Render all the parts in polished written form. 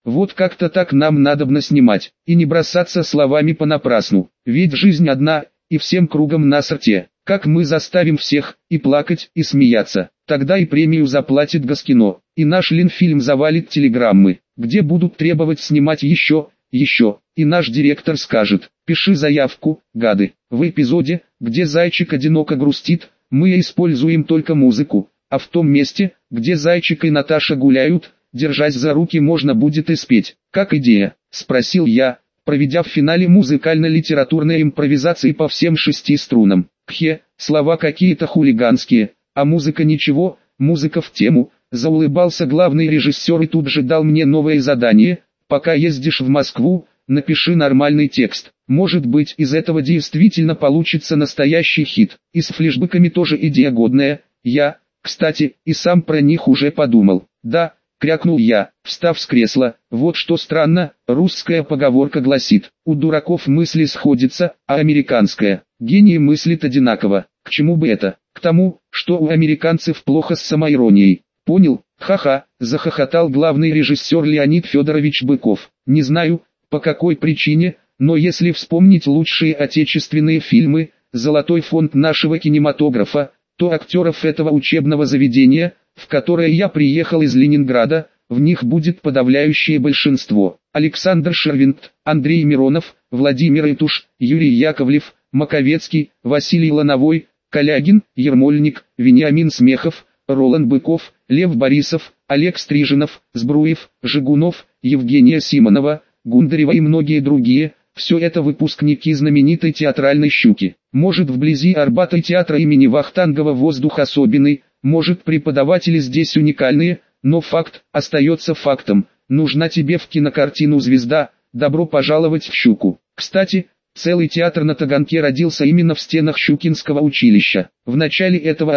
Вот как-то так нам надобно снимать, и не бросаться словами понапрасну, ведь жизнь одна, и всем кругом на сорте. Как мы заставим всех и плакать, и смеяться, тогда и премию заплатит Госкино, и наш Ленфильм завалит телеграммы, где будут требовать снимать еще, и наш директор скажет: пиши заявку, гады. В эпизоде, где зайчик одиноко грустит, мы используем только музыку, а в том месте, где зайчик и Наташа гуляют, держась за руки, можно будет и спеть. Как идея? Спросил я, проведя в финале музыкально-литературной импровизации по всем 6 струнам. Кхе, слова какие-то хулиганские, а музыка ничего, музыка в тему. Заулыбался главный режиссер и тут же дал мне новое задание: пока ездишь в Москву, напиши нормальный текст. Может быть, из этого действительно получится настоящий хит. И с флешбэками тоже идея годная. Я, кстати, и сам про них уже подумал. Да, крякнул я, встав с кресла. Вот что странно, русская поговорка гласит: у дураков мысли сходятся, а американская: гении мыслят одинаково. К чему бы это? К тому, что у американцев плохо с самоиронией. Понял? Ха-ха, захохотал главный режиссер Леонид Федорович Быков. Не знаю, по какой причине, но если вспомнить лучшие отечественные фильмы, золотой фонд нашего кинематографа, то актеров этого учебного заведения, в которое я приехал из Ленинграда, в них будет подавляющее большинство. Александр Шервинд, Андрей Миронов, Владимир Итуш, Юрий Яковлев, Маковецкий, Василий Лановой, Калягин, Ермольник, Вениамин Смехов, Роланд Быков, Лев Борисов, Олег Стриженов, Збруев, Жигунов, Евгения Симонова, Гундарева и многие другие. Все это выпускники знаменитой театральной «Щуки». Может, вблизи Арбата театра имени Вахтангова воздух особенный, может, преподаватели здесь уникальные, но факт остается фактом. Нужна тебе в кинокартину звезда, добро пожаловать в «Щуку». Кстати, целый театр на Таганке родился именно в стенах Щукинского училища. В начале этого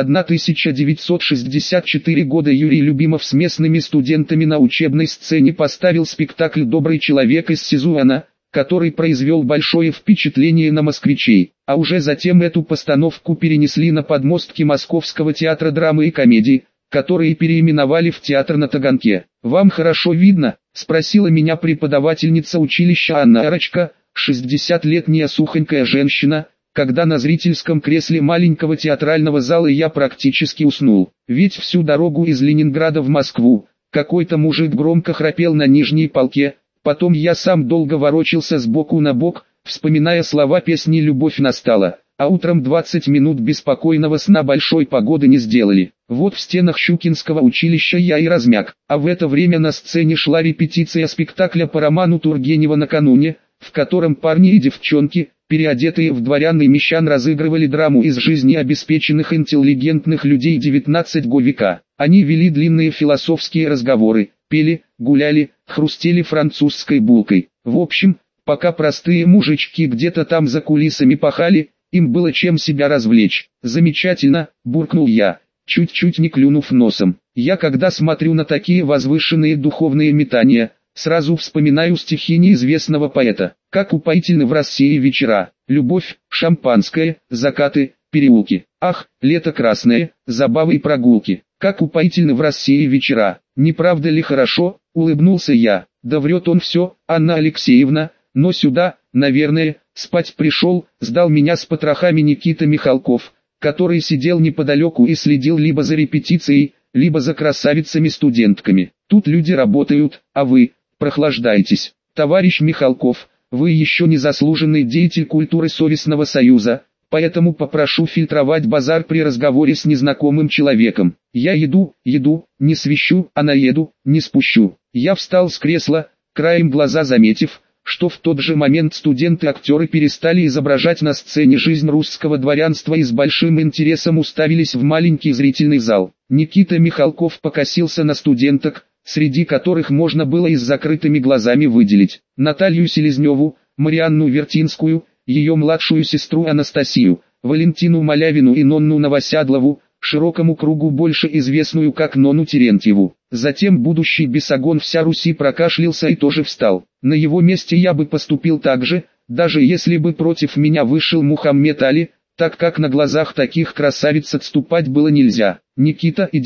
1964 года Юрий Любимов с местными студентами на учебной сцене поставил спектакль «Добрый человек» из Сизуана, который произвел большое впечатление на москвичей, а уже затем эту постановку перенесли на подмостки Московского театра драмы и комедии, который переименовали в театр на Таганке. «Вам хорошо видно?» – спросила меня преподавательница училища Анна Арочка, 60-летняя сухонькая женщина, когда на зрительском кресле маленького театрального зала я практически уснул. Ведь всю дорогу из Ленинграда в Москву какой-то мужик громко храпел на нижней полке. Потом я сам долго ворочался с боку на бок, вспоминая слова песни «Любовь настала», а утром 20 минут беспокойного сна большой погоды не сделали. Вот в стенах Щукинского училища я и размяк, а в это время на сцене шла репетиция спектакля по роману Тургенева «Накануне», в котором парни и девчонки, переодетые в дворян и мещан, разыгрывали драму из жизни обеспеченных интеллигентных людей XIX века. Они вели длинные философские разговоры, пели, гуляли, хрустели французской булкой. В общем, пока простые мужички где-то там за кулисами пахали, им было чем себя развлечь. «Замечательно», – буркнул я, чуть-чуть не клюнув носом. Я, когда смотрю на такие возвышенные духовные метания, сразу вспоминаю стихи неизвестного поэта. Как упоительны в России вечера, любовь, шампанское, закаты, переулки. Ах, лето красное, забавы и прогулки. Как упоительны в России вечера, не правда ли хорошо? Улыбнулся я. Да врет он все, Анна Алексеевна, но сюда, наверное, спать пришел, сдал меня с потрохами Никита Михалков, который сидел неподалеку и следил либо за репетицией, либо за красавицами-студентками. Тут люди работают, а вы прохлаждаетесь. Товарищ Михалков, вы еще не заслуженный деятель культуры Совестного Союза, поэтому попрошу фильтровать базар при разговоре с незнакомым человеком. Я еду, не свищу, а наеду, не спущу. Я встал с кресла, краем глаза заметив, что в тот же момент студенты-актеры перестали изображать на сцене жизнь русского дворянства и с большим интересом уставились в маленький зрительный зал. Никита Михалков покосился на студенток, среди которых можно было и с закрытыми глазами выделить Наталью Селезневу, Марианну Вертинскую, ее младшую сестру Анастасию, Валентину Малявину и Нонну Новосядлову, широкому кругу больше известную как Нонну Терентьеву. Затем будущий бесогон вся Руси прокашлялся и тоже встал. На его месте я бы поступил так же, даже если бы против меня вышел Мухаммед Али, так как на глазах таких красавиц отступать было нельзя. «Никита, иди»,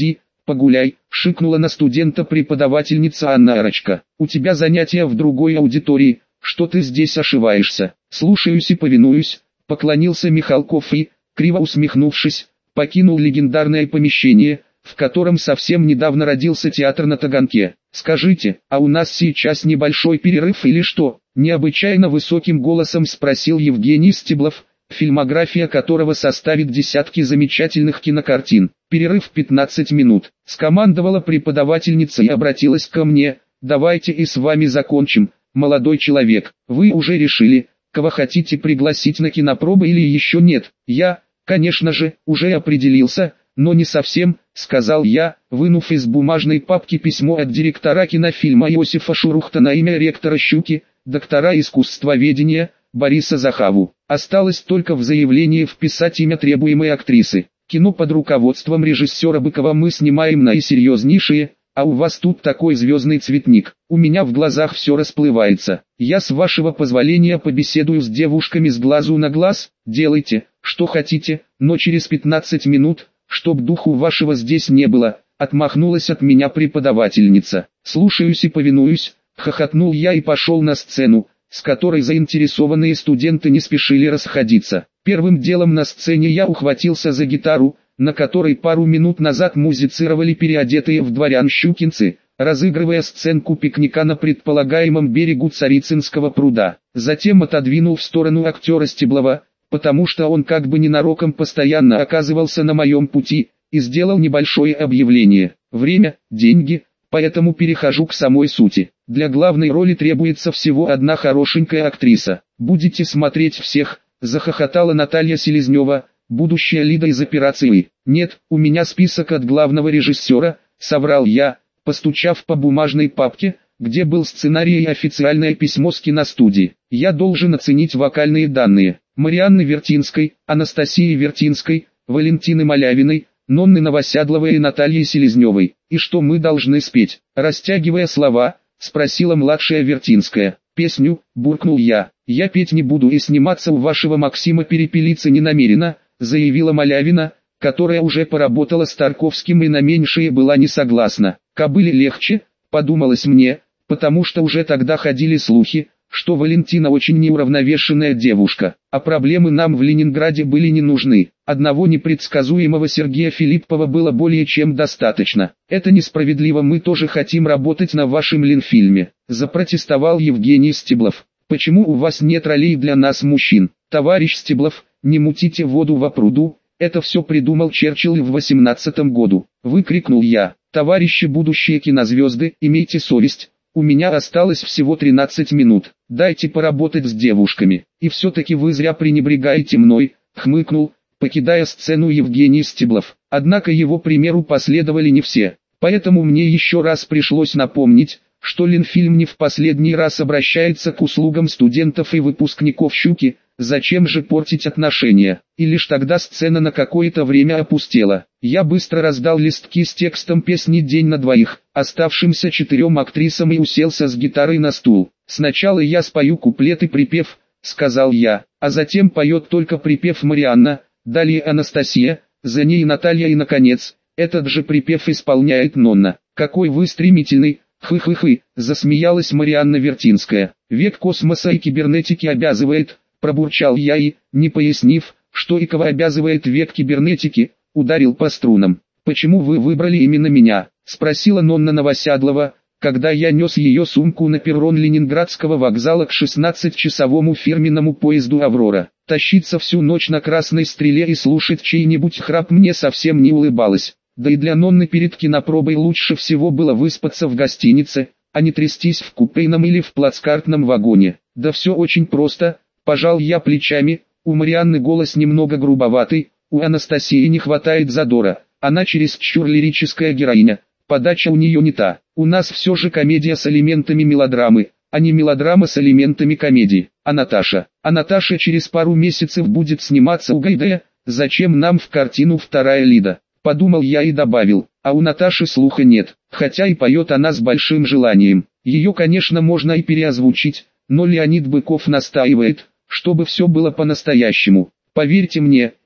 «Погуляй», — шикнула на студента преподавательница Анна Арочка. «У тебя занятия в другой аудитории, что ты здесь ошиваешься?» «Слушаюсь и повинуюсь», — поклонился Михалков и, криво усмехнувшись, покинул легендарное помещение, в котором совсем недавно родился театр на Таганке. «Скажите, а у нас сейчас небольшой перерыв или что?» Необычайно высоким голосом спросил Евгений Стеблов, фильмография которого составит десятки замечательных кинокартин. «Перерыв 15 минут», — скомандовала преподавательница и обратилась ко мне. «Давайте и с вами закончим, молодой человек. Вы уже решили, кого хотите пригласить на кинопробы или еще нет?» «Я, конечно же, уже определился, но не совсем», — сказал я, вынув из бумажной папки письмо от директора кинофильма Иосифа Шурухта на имя ректора Щуки, доктора искусствоведения, Бориса Захаву. Осталось только в заявлении вписать имя требуемой актрисы. «Кино под руководством режиссера Быкова мы снимаем наисерьезнейшие, а у вас тут такой звездный цветник. У меня в глазах все расплывается. Я с вашего позволения побеседую с девушками с глазу на глаз. Делайте, что хотите, но через 15 минут, чтоб духу вашего здесь не было», — отмахнулась от меня преподавательница. «Слушаюсь и повинуюсь», — хохотнул я и пошел на сцену, с которой заинтересованные студенты не спешили расходиться. Первым делом на сцене я ухватился за гитару, на которой пару минут назад музицировали переодетые в дворян щукинцы, разыгрывая сценку пикника на предполагаемом берегу Царицынского пруда. Затем отодвинул в сторону актера Стеблова, потому что он как бы ненароком постоянно оказывался на моем пути, и сделал небольшое объявление. Время, деньги, поэтому перехожу к самой сути. Для главной роли требуется всего одна хорошенькая актриса. «Будете смотреть всех», — захохотала Наталья Селезнева, будущая Лида из операции. «Нет, у меня список от главного режиссера», — соврал я, постучав по бумажной папке, где был сценарий и официальное письмо с киностудии. «Я должен оценить вокальные данные Марианны Вертинской, Анастасии Вертинской, Валентины Малявиной, Нонны Новосядловой и Натальи Селезневой. И что мы должны спеть?» Растягивая слова, спросила младшая Вертинская. «Песню», — буркнул я. «Я петь не буду и сниматься у вашего Максима Перепелицы не намерена», — заявила Малявина, которая уже поработала с Тарковским и на меньшее была не согласна. «Кобыле легче», — подумалось мне, потому что уже тогда ходили слухи, что Валентина очень неуравновешенная девушка, а проблемы нам в Ленинграде были не нужны. Одного непредсказуемого Сергея Филиппова было более чем достаточно. «Это несправедливо, мы тоже хотим работать на вашем Ленфильме», — запротестовал Евгений Стеблов. «Почему у вас нет ролей для нас, мужчин?» «Товарищ Стеблов, не мутите воду во пруду, это все придумал Черчилль в 18-м году», — выкрикнул я. «Товарищи будущие кинозвезды, имейте совесть. У меня осталось всего 13 минут, дайте поработать с девушками. И все-таки вы зря пренебрегаете мной», — хмыкнул, покидая сцену Евгений Стеблов. Однако его примеру последовали не все, поэтому мне еще раз пришлось напомнить, что Ленфильм не в последний раз обращается к услугам студентов и выпускников «Щуки», зачем же портить отношения. И лишь тогда сцена на какое-то время опустела. Я быстро раздал листки с текстом песни «День на двоих» оставшимся 4 актрисам и уселся с гитарой на стул. «Сначала я спою куплет и припев», — сказал я, «а затем поет только припев Марианна, далее Анастасия, за ней Наталья и наконец, этот же припев исполняет Нонна». «Какой вы стремительный!» «Хы-хы-хы», — засмеялась Марианна Вертинская. «Век космоса и кибернетики обязывает», — пробурчал я и, не пояснив, что и кого обязывает век кибернетики, ударил по струнам. «Почему вы выбрали именно меня?» — спросила Нонна Новосядлова, когда я нес ее сумку на перрон Ленинградского вокзала к 16-часовому фирменному поезду «Аврора». Тащиться всю ночь на Красной Стреле и слушать чей-нибудь храп мне совсем не улыбалось. Да и для Нонны перед кинопробой лучше всего было выспаться в гостинице, а не трястись в купейном или в плацкартном вагоне. «Да все очень просто», — пожал я плечами. У Марианны голос немного грубоватый, у Анастасии не хватает задора, она чересчур лирическая героиня, подача у нее не та. У нас все же комедия с элементами мелодрамы, а не мелодрама с элементами комедии. А Наташа через пару месяцев будет сниматься у Гайдая, зачем нам в картину вторая Лида? Подумал я и добавил, а у Наташи слуха нет, хотя и поет она с большим желанием. Ее, конечно, можно и переозвучить, но Леонид Быков настаивает, чтобы все было по-настоящему. Поверьте мне,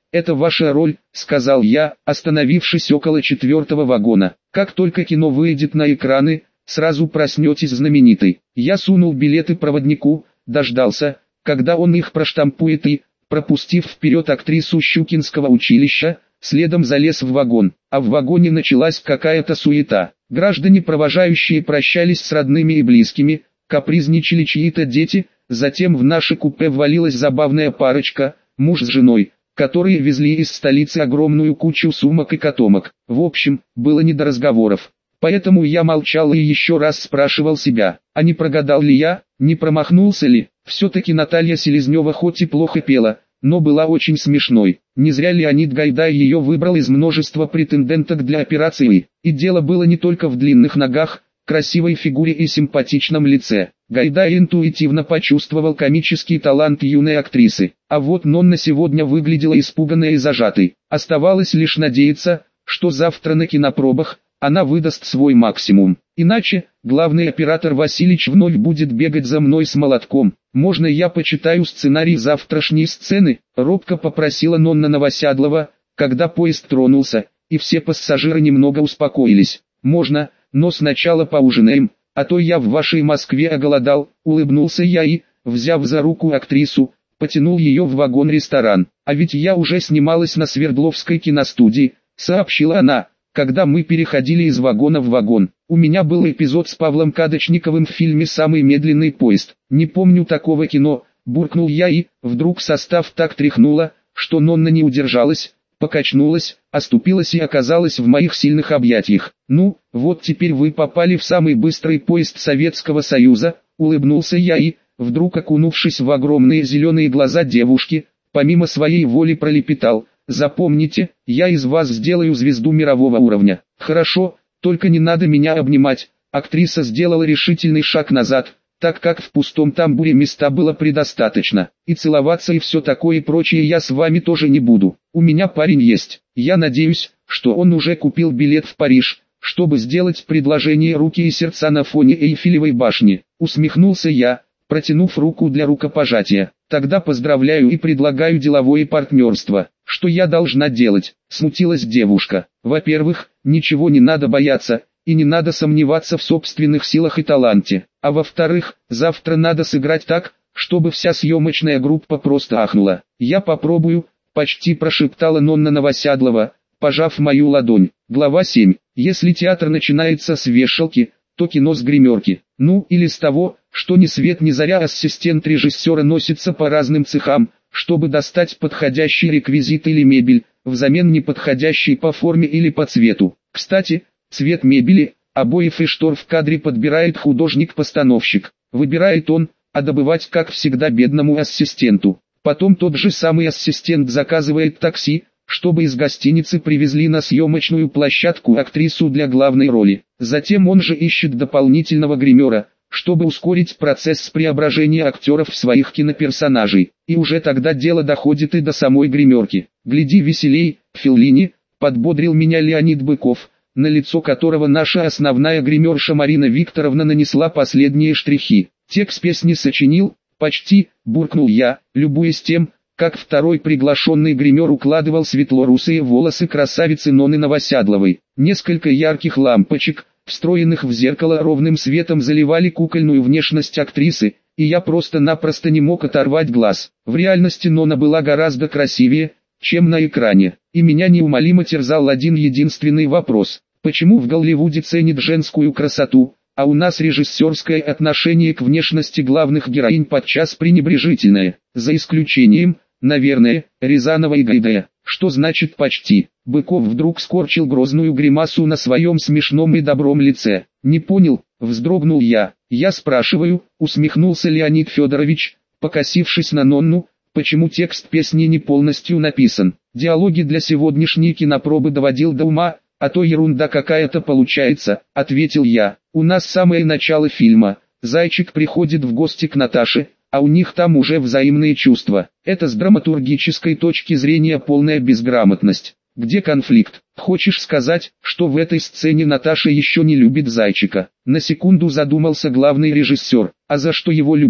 это ваша роль», — сказал я, остановившись около 4-го вагона. «Как только кино выйдет на экраны, сразу проснетесь знаменитой». Я сунул билеты проводнику, дождался, когда он их проштампует и, пропустив вперед актрису Щукинского училища, следом залез в вагон. А в вагоне началась какая-то суета. Граждане, провожающие, прощались с родными и близкими, капризничали чьи-то дети, затем в наше купе ввалилась забавная парочка, муж с женой, которые везли из столицы огромную кучу сумок и котомок. В общем, было не до разговоров. Поэтому я молчал и еще раз спрашивал себя, а не прогадал ли я, не промахнулся ли. Все-таки Наталья Селезнева хоть и плохо пела, но была очень смешной. Не зря Леонид Гайдай ее выбрал из множества претенденток для операции. И дело было не только в длинных ногах, красивой фигуре и симпатичном лице. Гайдай интуитивно почувствовал комический талант юной актрисы. А вот Нонна сегодня выглядела испуганной и зажатой. Оставалось лишь надеяться, что завтра на кинопробах она выдаст свой максимум. Иначе, главный оператор Василич вновь будет бегать за мной с молотком. «Можно я почитаю сценарий завтрашней сцены?» — робко попросила Нонна Новосядлова, когда поезд тронулся, и все пассажиры немного успокоились. «Можно, но сначала поужинаем, а то я в вашей Москве оголодал», — улыбнулся я и, взяв за руку актрису, потянул ее в вагон-ресторан. «А ведь я уже снималась на Свердловской киностудии», — сообщила она, когда мы переходили из вагона в вагон. «У меня был эпизод с Павлом Кадочниковым в фильме «Самый медленный поезд». Не помню такого кино», — буркнул я и, вдруг состав так тряхнуло, что Нонна не удержалась, покачнулась, оступилась и оказалась в моих сильных объятиях. «Ну, вот теперь вы попали в самый быстрый поезд Советского Союза», — улыбнулся я и, вдруг окунувшись в огромные зеленые глаза девушки, помимо своей воли пролепетал: «Запомните, я из вас сделаю звезду мирового уровня». «Хорошо, только не надо меня обнимать». Актриса сделала решительный шаг назад, так как в пустом тамбуре места было предостаточно. «И целоваться и все такое и прочее я с вами тоже не буду. У меня парень есть. Я надеюсь, что он уже купил билет в Париж, чтобы сделать предложение руки и сердца на фоне Эйфелевой башни». Усмехнулся я, протянув руку для рукопожатия. «Тогда поздравляю и предлагаю деловое партнерство». «Что я должна делать?» — смутилась девушка. «Во-первых, ничего не надо бояться, и не надо сомневаться в собственных силах и таланте. А во-вторых, завтра надо сыграть так, чтобы вся съемочная группа просто ахнула». «Я попробую», — почти прошептала Нонна Новосядлова, пожав мою ладонь. Глава 7. Если театр начинается с вешалки, то кино с гримерки. Ну, или с того, что ни свет ни заря ассистент режиссера носится по разным цехам, чтобы достать подходящий реквизит или мебель, взамен неподходящий по форме или по цвету. Кстати, цвет мебели, обоев и штор в кадре подбирает художник-постановщик. Выбирает он, а добывать, как всегда, бедному ассистенту. Потом тот же самый ассистент заказывает такси, чтобы из гостиницы привезли на съемочную площадку актрису для главной роли. Затем он же ищет дополнительного гримера, чтобы ускорить процесс преображения актеров в своих киноперсонажей. И уже тогда дело доходит и до самой гримерки. «Гляди веселей, Феллини», — подбодрил меня Леонид Быков, на лицо которого наша основная гримерша Марина Викторовна нанесла последние штрихи. «Текст песни сочинил?» «Почти», — буркнул я, любуясь тем, как второй приглашенный гример укладывал светло-русые волосы красавицы Нонны Новосядловой. Несколько ярких лампочек, встроенных в зеркало, ровным светом заливали кукольную внешность актрисы, и я просто-напросто не мог оторвать глаз. В реальности Нонна была гораздо красивее, чем на экране, и меня неумолимо терзал один единственный вопрос: почему в Голливуде ценят женскую красоту, а у нас режиссерское отношение к внешности главных героинь подчас пренебрежительное, за исключением, наверное, Рязанова и Гайдая. Что значит почти? Быков вдруг скорчил грозную гримасу на своем смешном и добром лице. «Не понял», — вздрогнул я. «Я спрашиваю», — усмехнулся Леонид Федорович, покосившись на Нонну, «почему текст песни не полностью написан? Диалоги для сегодняшней кинопробы доводил до ума, а то ерунда какая-то получается», — ответил я. «У нас самое начало фильма. Зайчик приходит в гости к Наташе, а у них там уже взаимные чувства. Это с драматургической точки зрения полная безграмотность. Где конфликт? Хочешь сказать, что в этой сцене Наташа еще не любит Зайчика?» На секунду задумался главный режиссер. «А за что его любить?»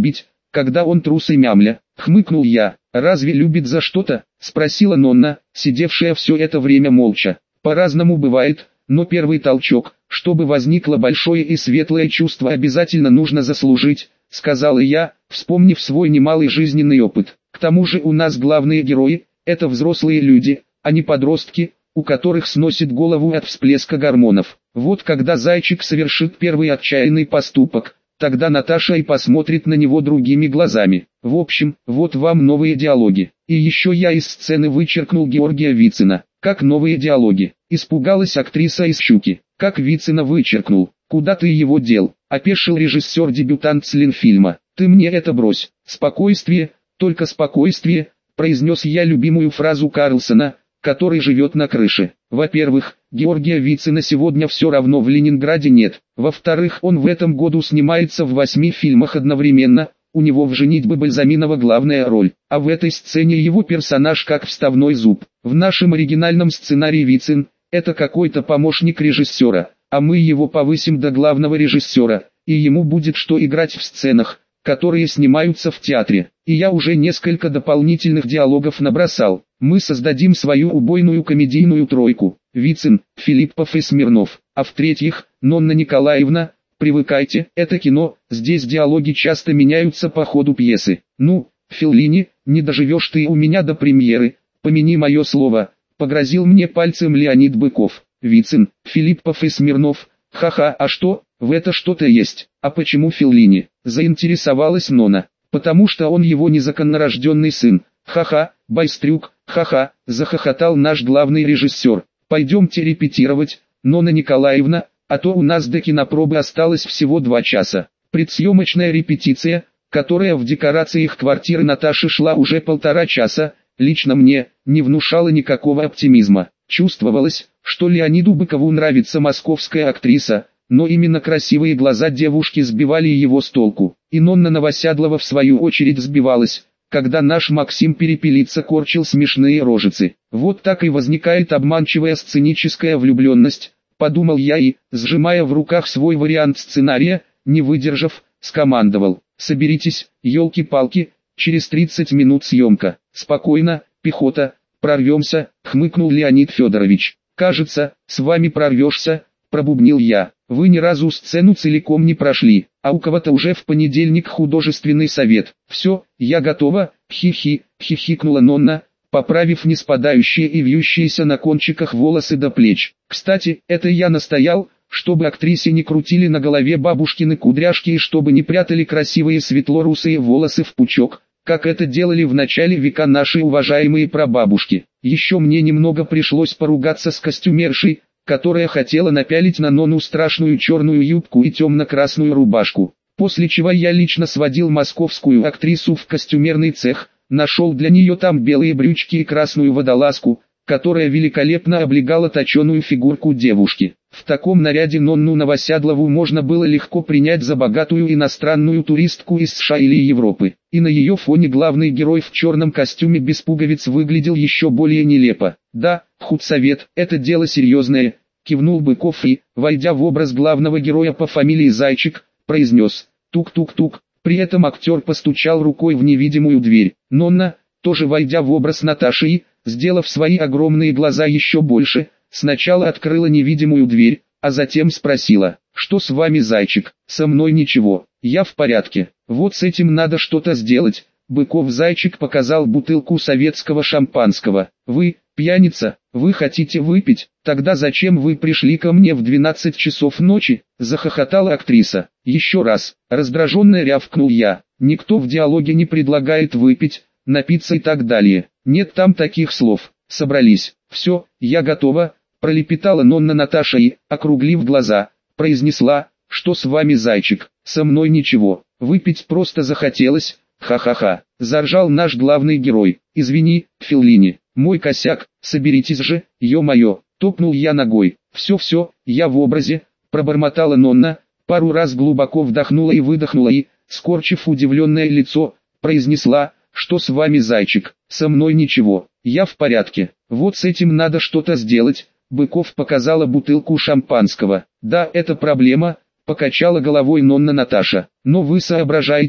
когда он трус и мямля. Хмыкнул я. Разве любит за что-то? Спросила Нонна, сидевшая все это время молча. По-разному бывает, но первый толчок, чтобы возникло большое и светлое чувство, обязательно нужно заслужить, сказала я, вспомнив свой немалый жизненный опыт. К тому же у нас главные герои – это взрослые люди, а не подростки, у которых сносит голову от всплеска гормонов. Вот когда зайчик совершит первый отчаянный поступок, тогда Наташа и посмотрит на него другими глазами. В общем, вот вам новые диалоги. И еще я из сцены вычеркнул Георгия Вицина. Как новые диалоги? Испугалась актриса из «Щуки». Как Вицина вычеркнул? Куда ты его дел? Опешил режиссер-дебютант с Ленфильма. Ты мне это брось. Спокойствие, только спокойствие, произнес я любимую фразу Карлсона, который живет на крыше. Во-первых, Георгия Вицина сегодня все равно в Ленинграде нет. Во-вторых, он в этом году снимается в 8 фильмах одновременно, у него в «Женитьбе Бальзаминова» главная роль, а в этой сцене его персонаж как вставной зуб. В нашем оригинальном сценарии Вицин – это какой-то помощник режиссера, а мы его повысим до главного режиссера, и ему будет что играть в сценах, которые снимаются в театре. И я уже несколько дополнительных диалогов набросал. Мы создадим свою убойную комедийную тройку: Вицин, Филиппов и Смирнов. А в-третьих, Нонна Николаевна, привыкайте, это кино, здесь диалоги часто меняются по ходу пьесы. Ну, Феллини, не доживешь ты у меня до премьеры, помяни мое слово, погрозил мне пальцем Леонид Быков. Вицин, Филиппов и Смирнов, ха-ха, а что, в это что-то есть. А почему Феллини? Заинтересовалась Нонна. Потому что он его незаконнорожденный сын. Ха-ха, байстрюк, ха-ха, захохотал наш главный режиссер. Пойдемте репетировать, Нонна Николаевна, а то у нас до кинопробы осталось всего 2 часа. Предсъемочная репетиция, которая в декорациях квартиры Наташи шла уже 1,5 часа, лично мне, не внушала никакого оптимизма. Чувствовалось, что Леониду Быкову нравится московская актриса, но именно красивые глаза девушки сбивали его с толку. И Нонна Новоседлова в свою очередь сбивалась, когда наш Максим Перепелица корчил смешные рожицы. Вот так и возникает обманчивая сценическая влюбленность, подумал я и, сжимая в руках свой вариант сценария, не выдержав, скомандовал: соберитесь, елки-палки, через 30 минут съемка. Спокойно, пехота, прорвемся, хмыкнул Леонид Федорович. Кажется, с вами прорвешься, пробубнил я. Вы ни разу сцену целиком не прошли, а у кого-то уже в понедельник художественный совет. Все, я готова, хи-хи, хихикнула Нонна, поправив не спадающие и вьющиеся на кончиках волосы до плеч. Кстати, это я настоял, чтобы актрисе не крутили на голове бабушкины кудряшки и чтобы не прятали красивые светло-русые волосы в пучок, как это делали в начале века наши уважаемые прабабушки. Еще мне немного пришлось поругаться с костюмершей, которая хотела напялить на Нонну страшную черную юбку и темно-красную рубашку. После чего я лично сводил московскую актрису в костюмерный цех, нашел для нее там белые брючки и красную водолазку, которая великолепно облегала точеную фигурку девушки. В таком наряде Нонну Новоседлову можно было легко принять за богатую иностранную туристку из США или Европы. И на ее фоне главный герой в черном костюме без пуговиц выглядел еще более нелепо. Да, худсовет, это дело серьезное, кивнул Быков и, войдя в образ главного героя по фамилии Зайчик, произнес: тук-тук-тук. При этом актер постучал рукой в невидимую дверь. Нонна, тоже войдя в образ Наташи и, сделав свои огромные глаза еще больше, сначала открыла невидимую дверь, а затем спросила: что с вами, Зайчик? Со мной ничего, я в порядке. Вот с этим надо что-то сделать. Быков Зайчик показал бутылку советского шампанского. Вы, пьяница, вы хотите выпить? Тогда зачем вы пришли ко мне в 12 часов ночи? Захохотала актриса. Еще раз, раздраженно рявкнул я. Никто в диалоге не предлагает выпить, напиться и так далее. Нет там таких слов. Собрались. Все, я готова, пролепетала Нонна Наташа и, округлив глаза, произнесла: что с вами, Зайчик? Со мной ничего. Выпить просто захотелось. Ха-ха-ха, заржал наш главный герой. Извини, Феллини, мой косяк, соберитесь же, ё-моё, топнул я ногой. Все-все, я в образе, пробормотала Нонна, пару раз глубоко вдохнула и выдохнула и, скорчив удивленное лицо, произнесла: что с вами, Зайчик? Со мной ничего, я в порядке. Вот с этим надо что-то сделать. Быков показала бутылку шампанского. Да, это проблема, покачала головой Нонна Наташа. Но вы соображаете,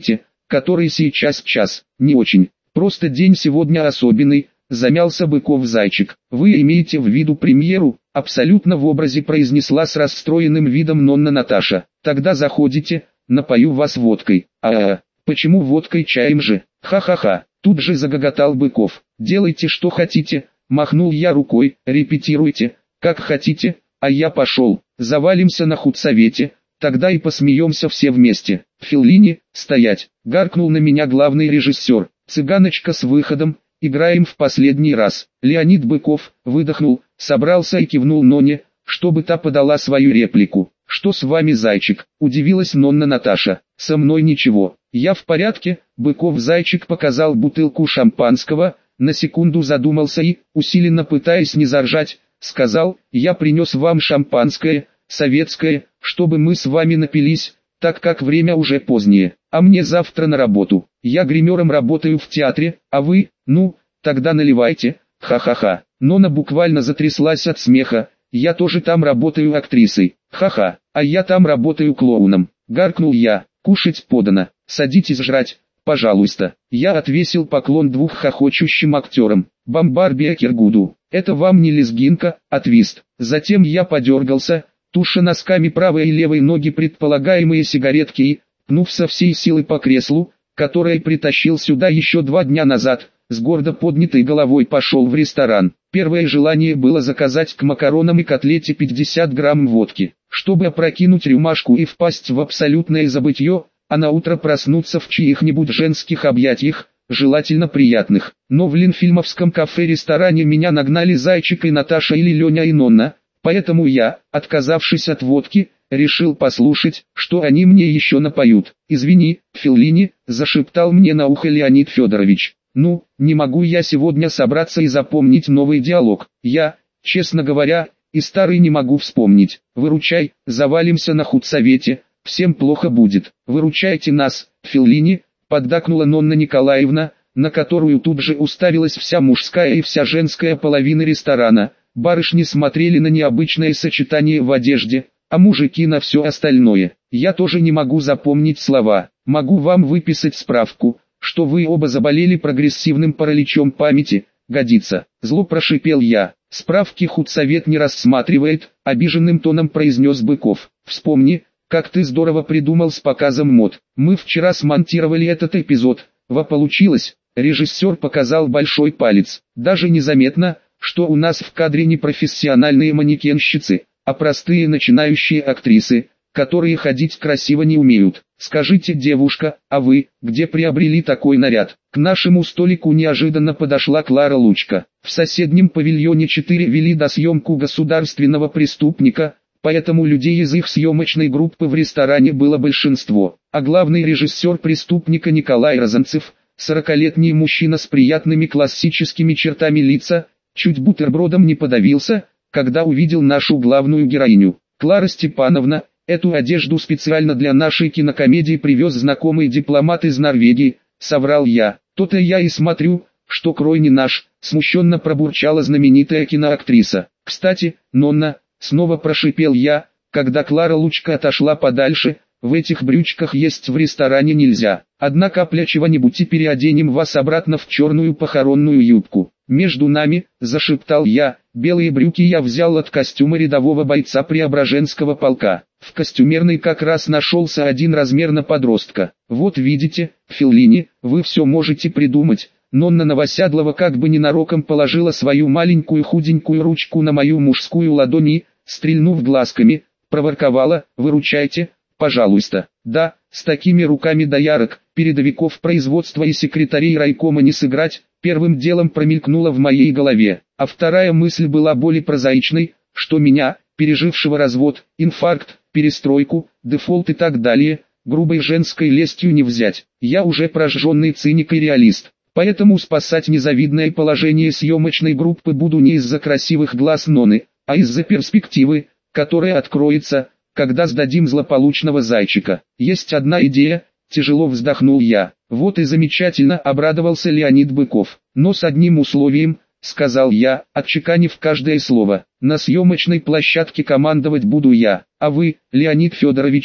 который сейчас час, не очень. Просто день сегодня особенный, замялся Быков-зайчик. Вы имеете в виду премьеру? Абсолютно в образе произнесла с расстроенным видом Нонна Наташа. Тогда заходите, напою вас водкой. Почему водкой, чаем же? Ха-ха-ха. Тут же загоготал Быков. Делайте что хотите, махнул я рукой, репетируйте, как хотите, а я пошел. Завалимся на худсовете, тогда и посмеемся все вместе. Феллини, стоять, гаркнул на меня главный режиссер. Цыганочка с выходом, играем в последний раз. Леонид Быков выдохнул, собрался и кивнул Ноне, чтобы та подала свою реплику. «Что с вами, зайчик?» – удивилась Нонна Наташа. «Со мной ничего, я в порядке». Быков-зайчик показал бутылку шампанского, на секунду задумался и, усиленно пытаясь не заржать, сказал: «Я принес вам шампанское, советское, чтобы мы с вами напились, так как время уже позднее, а мне завтра на работу. Я гримером работаю в театре, а вы, ну, тогда наливайте, ха-ха-ха». Нона буквально затряслась от смеха. «Я тоже там работаю актрисой, ха-ха, а я там работаю клоуном», гаркнул я. «Кушать подано, садитесь жрать, пожалуйста». Я отвесил поклон двух хохочущим актерам, Бамбарби и Киргуду. «Это вам не лезгинка, а твист». Затем я подергался, туша носками правой и левой ноги предполагаемые сигаретки и, пнув со всей силы по креслу, которое притащил сюда еще 2 дня назад, с гордо поднятой головой пошел в ресторан. Первое желание было заказать к макаронам и котлете 50 грамм водки, чтобы опрокинуть рюмашку и впасть в абсолютное забытье, а на утро проснуться в чьих-нибудь женских объятиях, желательно приятных. Но в Ленфильмовском кафе-ресторане меня нагнали Зайчик и Наташа или Леня и Нонна, поэтому я, отказавшись от водки, решил послушать, что они мне еще напоют. «Извини, Феллини», — зашептал мне на ухо Леонид Федорович. «Ну, не могу я сегодня собраться и запомнить новый диалог. Я, честно говоря, и старый не могу вспомнить. Выручай, завалимся на худсовете, всем плохо будет. Выручайте нас, Феллини», — поддакнула Нонна Николаевна, на которую тут же уставилась вся мужская и вся женская половина ресторана. Барышни смотрели на необычное сочетание в одежде, а мужики на все остальное. «Я тоже не могу запомнить слова. Могу вам выписать справку, что вы оба заболели прогрессивным параличом памяти, годится». Зло прошипел я. «Справки худсовет не рассматривает», — обиженным тоном произнес Быков. «Вспомни, как ты здорово придумал с показом мод. Мы вчера смонтировали этот эпизод. Получилось». Режиссер показал большой палец. «Даже незаметно, что у нас в кадре не профессиональные манекенщицы, а простые начинающие актрисы, которые ходить красиво не умеют. Скажите, девушка, а вы, где приобрели такой наряд?» К нашему столику неожиданно подошла Клара Лучка. В соседнем павильоне 4 вели досъемку «Государственного преступника», поэтому людей из их съемочной группы в ресторане было большинство. А главный режиссер «Преступника» Николай Розанцев, 40-летний мужчина с приятными классическими чертами лица, чуть бутербродом не подавился, когда увидел нашу главную героиню. «Клара Степановна, эту одежду специально для нашей кинокомедии привез знакомый дипломат из Норвегии», — соврал я. «То-то я и смотрю, что крой не наш», — смущенно пробурчала знаменитая киноактриса. «Кстати, Нонна», — снова прошипел я, когда Клара Лучка отошла подальше, «в этих брючках есть в ресторане нельзя. Одна капля чего-нибудь и переоденем вас обратно в черную похоронную юбку». «Между нами», — зашептал я, — «белые брюки я взял от костюма рядового бойца Преображенского полка. В костюмерной как раз нашелся один размер на подростка. Вот видите, Феллини, вы все можете придумать». Нонна Новосядлова как бы ненароком положила свою маленькую худенькую ручку на мою мужскую ладонь и, стрельнув глазками, проворковала: «Выручайте, пожалуйста». Да, с такими руками доярок, передовиков производства и секретарей райкома не сыграть, первым делом промелькнуло в моей голове. А вторая мысль была более прозаичной, что меня, пережившего развод, инфаркт, перестройку, дефолт и так далее, грубой женской лестью не взять. Я уже прожженный циник и реалист. Поэтому спасать незавидное положение съемочной группы буду не из-за красивых глаз Ноны, а из-за перспективы, которая откроется, когда сдадим злополучного Зайчика. «Есть одна идея», — тяжело вздохнул я. «Вот и замечательно», — обрадовался Леонид Быков. «Но с одним условием», — сказал я, отчеканив каждое слово. «На съемочной площадке командовать буду я, а вы, Леонид Федорович,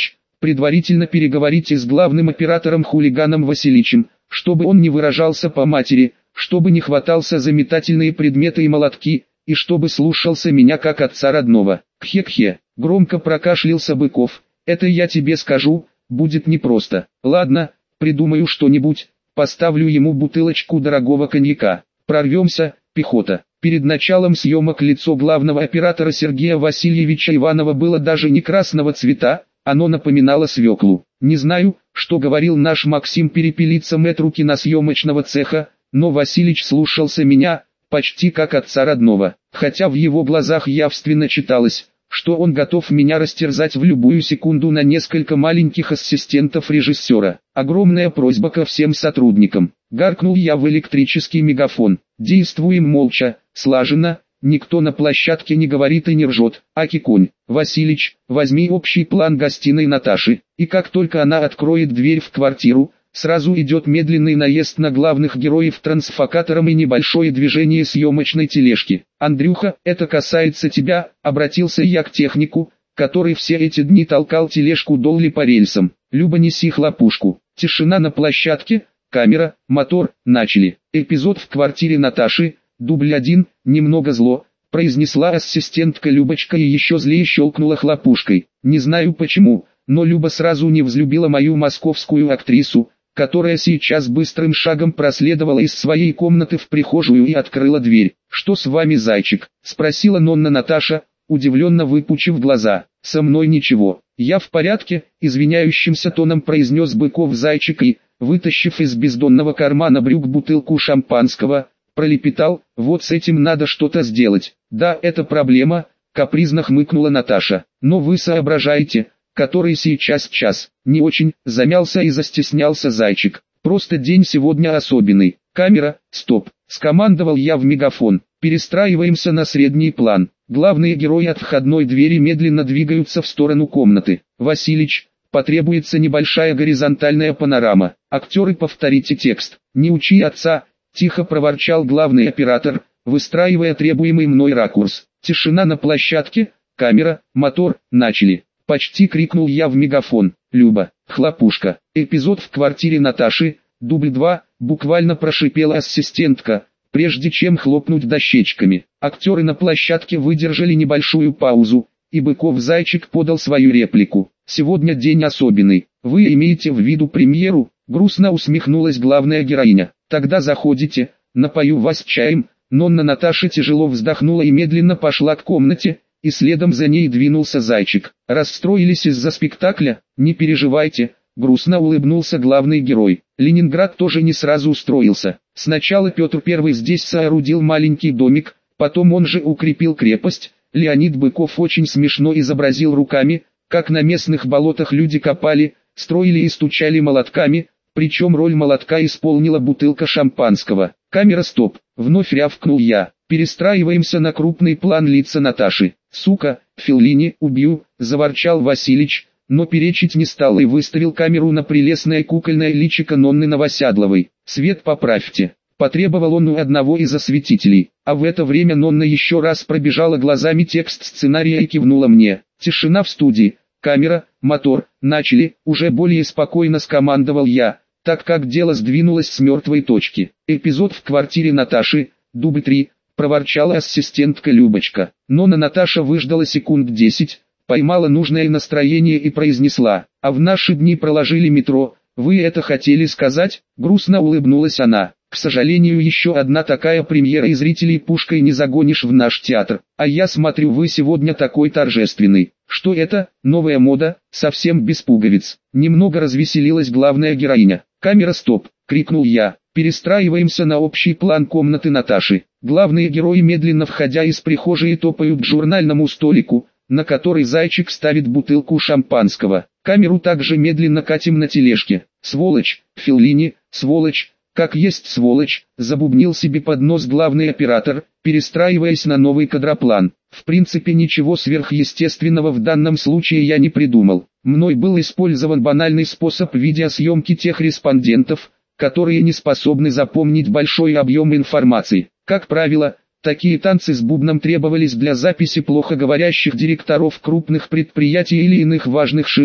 предварительно переговорите с главным оператором-хулиганом Василичем, чтобы он не выражался по матери, чтобы не хватался за метательные предметы и молотки, и чтобы слушался меня как отца родного. Кхе-кхе, громко прокашлялся Быков, это я тебе скажу, будет непросто. Ладно, придумаю что-нибудь, поставлю ему бутылочку дорогого коньяка. Прорвемся, пехота. Перед началом съемок лицо главного оператора Сергея Васильевича Иванова было даже не красного цвета, оно напоминало свеклу. Не знаю, что говорил наш Максим перепелица мэтру киносъемочного цеха, но Василич слушался меня, почти как отца родного, хотя в его глазах явственно читалось, что он готов меня растерзать в любую секунду на несколько маленьких ассистентов режиссера. Огромная просьба ко всем сотрудникам. Гаркнул я в электрический мегафон. Действуем молча, слаженно, никто на площадке не говорит и не ржет. Аки-конь, Василич, возьми общий план гостиной Наташи, и как только она откроет дверь в квартиру, сразу идет медленный наезд на главных героев трансфокатором и небольшое движение съемочной тележки. «Андрюха, это касается тебя», — обратился я к технику, который все эти дни толкал тележку Долли по рельсам. «Люба, неси хлопушку». Тишина на площадке, камера, мотор, начали. Эпизод в квартире Наташи, дубль 1, немного зло, произнесла ассистентка Любочка и еще злее щелкнула хлопушкой. Не знаю почему, но Люба сразу не взлюбила мою московскую актрису, которая сейчас быстрым шагом проследовала из своей комнаты в прихожую и открыла дверь. «Что с вами, зайчик?» – спросила Нонна Наташа, удивленно выпучив глаза. «Со мной ничего. Я в порядке», – извиняющимся тоном произнес Быков зайчик и, вытащив из бездонного кармана брюк бутылку шампанского, пролепетал: «Вот с этим надо что-то сделать». «Да, это проблема», – капризно хмыкнула Наташа. «Но вы соображаете, который сейчас час?» «Не очень», — замялся и застеснялся зайчик. «Просто день сегодня особенный». «Камера, стоп», — скомандовал я в мегафон. «Перестраиваемся на средний план». Главные герои от входной двери медленно двигаются в сторону комнаты. «Василич, потребуется небольшая горизонтальная панорама. Актеры, повторите текст». «Не учи отца», — тихо проворчал главный оператор, выстраивая требуемый мной ракурс. Тишина на площадке, камера, мотор, начали. Почти крикнул я в мегафон. «Люба, хлопушка». Эпизод в квартире Наташи, дубль 2, буквально прошипела ассистентка, прежде чем хлопнуть дощечками. Актеры на площадке выдержали небольшую паузу, и Быков-зайчик подал свою реплику. «Сегодня день особенный. Вы имеете в виду премьеру?» Грустно усмехнулась главная героиня. «Тогда заходите, напою вас чаем». Нонна Наташа тяжело вздохнула и медленно пошла к комнате, и следом за ней двинулся зайчик. «Расстроились из-за спектакля? Не переживайте», — грустно улыбнулся главный герой. «Ленинград тоже не сразу устроился. Сначала Петр I здесь соорудил маленький домик, потом он же укрепил крепость». Леонид Быков очень смешно изобразил руками, как на местных болотах люди копали, строили и стучали молотками, причем роль молотка исполнила бутылка шампанского. «Камера, стоп», — вновь рявкнул я. «Перестраиваемся на крупный план лица Наташи». «Сука, Феллини, убью», — заворчал Василич, но перечить не стал и выставил камеру на прелестное кукольное личико Нонны Новосядловой. «Свет поправьте», — потребовал он у одного из осветителей. А в это время Нонна еще раз пробежала глазами текст сценария и кивнула мне. Тишина в студии, камера, мотор, начали, уже более спокойно скомандовал я, так как дело сдвинулось с мертвой точки. Эпизод в квартире Наташи, дубль 3, проворчала ассистентка Любочка. Нонна Наташа выждала секунд 10, поймала нужное настроение и произнесла: «А в наши дни проложили метро, вы это хотели сказать?» Грустно улыбнулась она. «К сожалению, еще одна такая премьера, и зрителей пушкой не загонишь в наш театр. А я смотрю, вы сегодня такой торжественный. Что это, новая мода, совсем без пуговиц?» Немного развеселилась главная героиня. «Камера, стоп», — крикнул я. «Перестраиваемся на общий план комнаты Наташи». Главные герои, медленно входя из прихожей, топают к журнальному столику, на который зайчик ставит бутылку шампанского. Камеру также медленно катим на тележке. «Сволочь, Феллини, сволочь, как есть сволочь», — забубнил себе под нос главный оператор, перестраиваясь на новый кадроплан. В принципе, ничего сверхъестественного в данном случае я не придумал. Мной был использован банальный способ видеосъемки тех респондентов, которые не способны запомнить большой объем информации. Как правило, такие танцы с бубном требовались для записи плохо говорящих директоров крупных предприятий или иных важных шишек,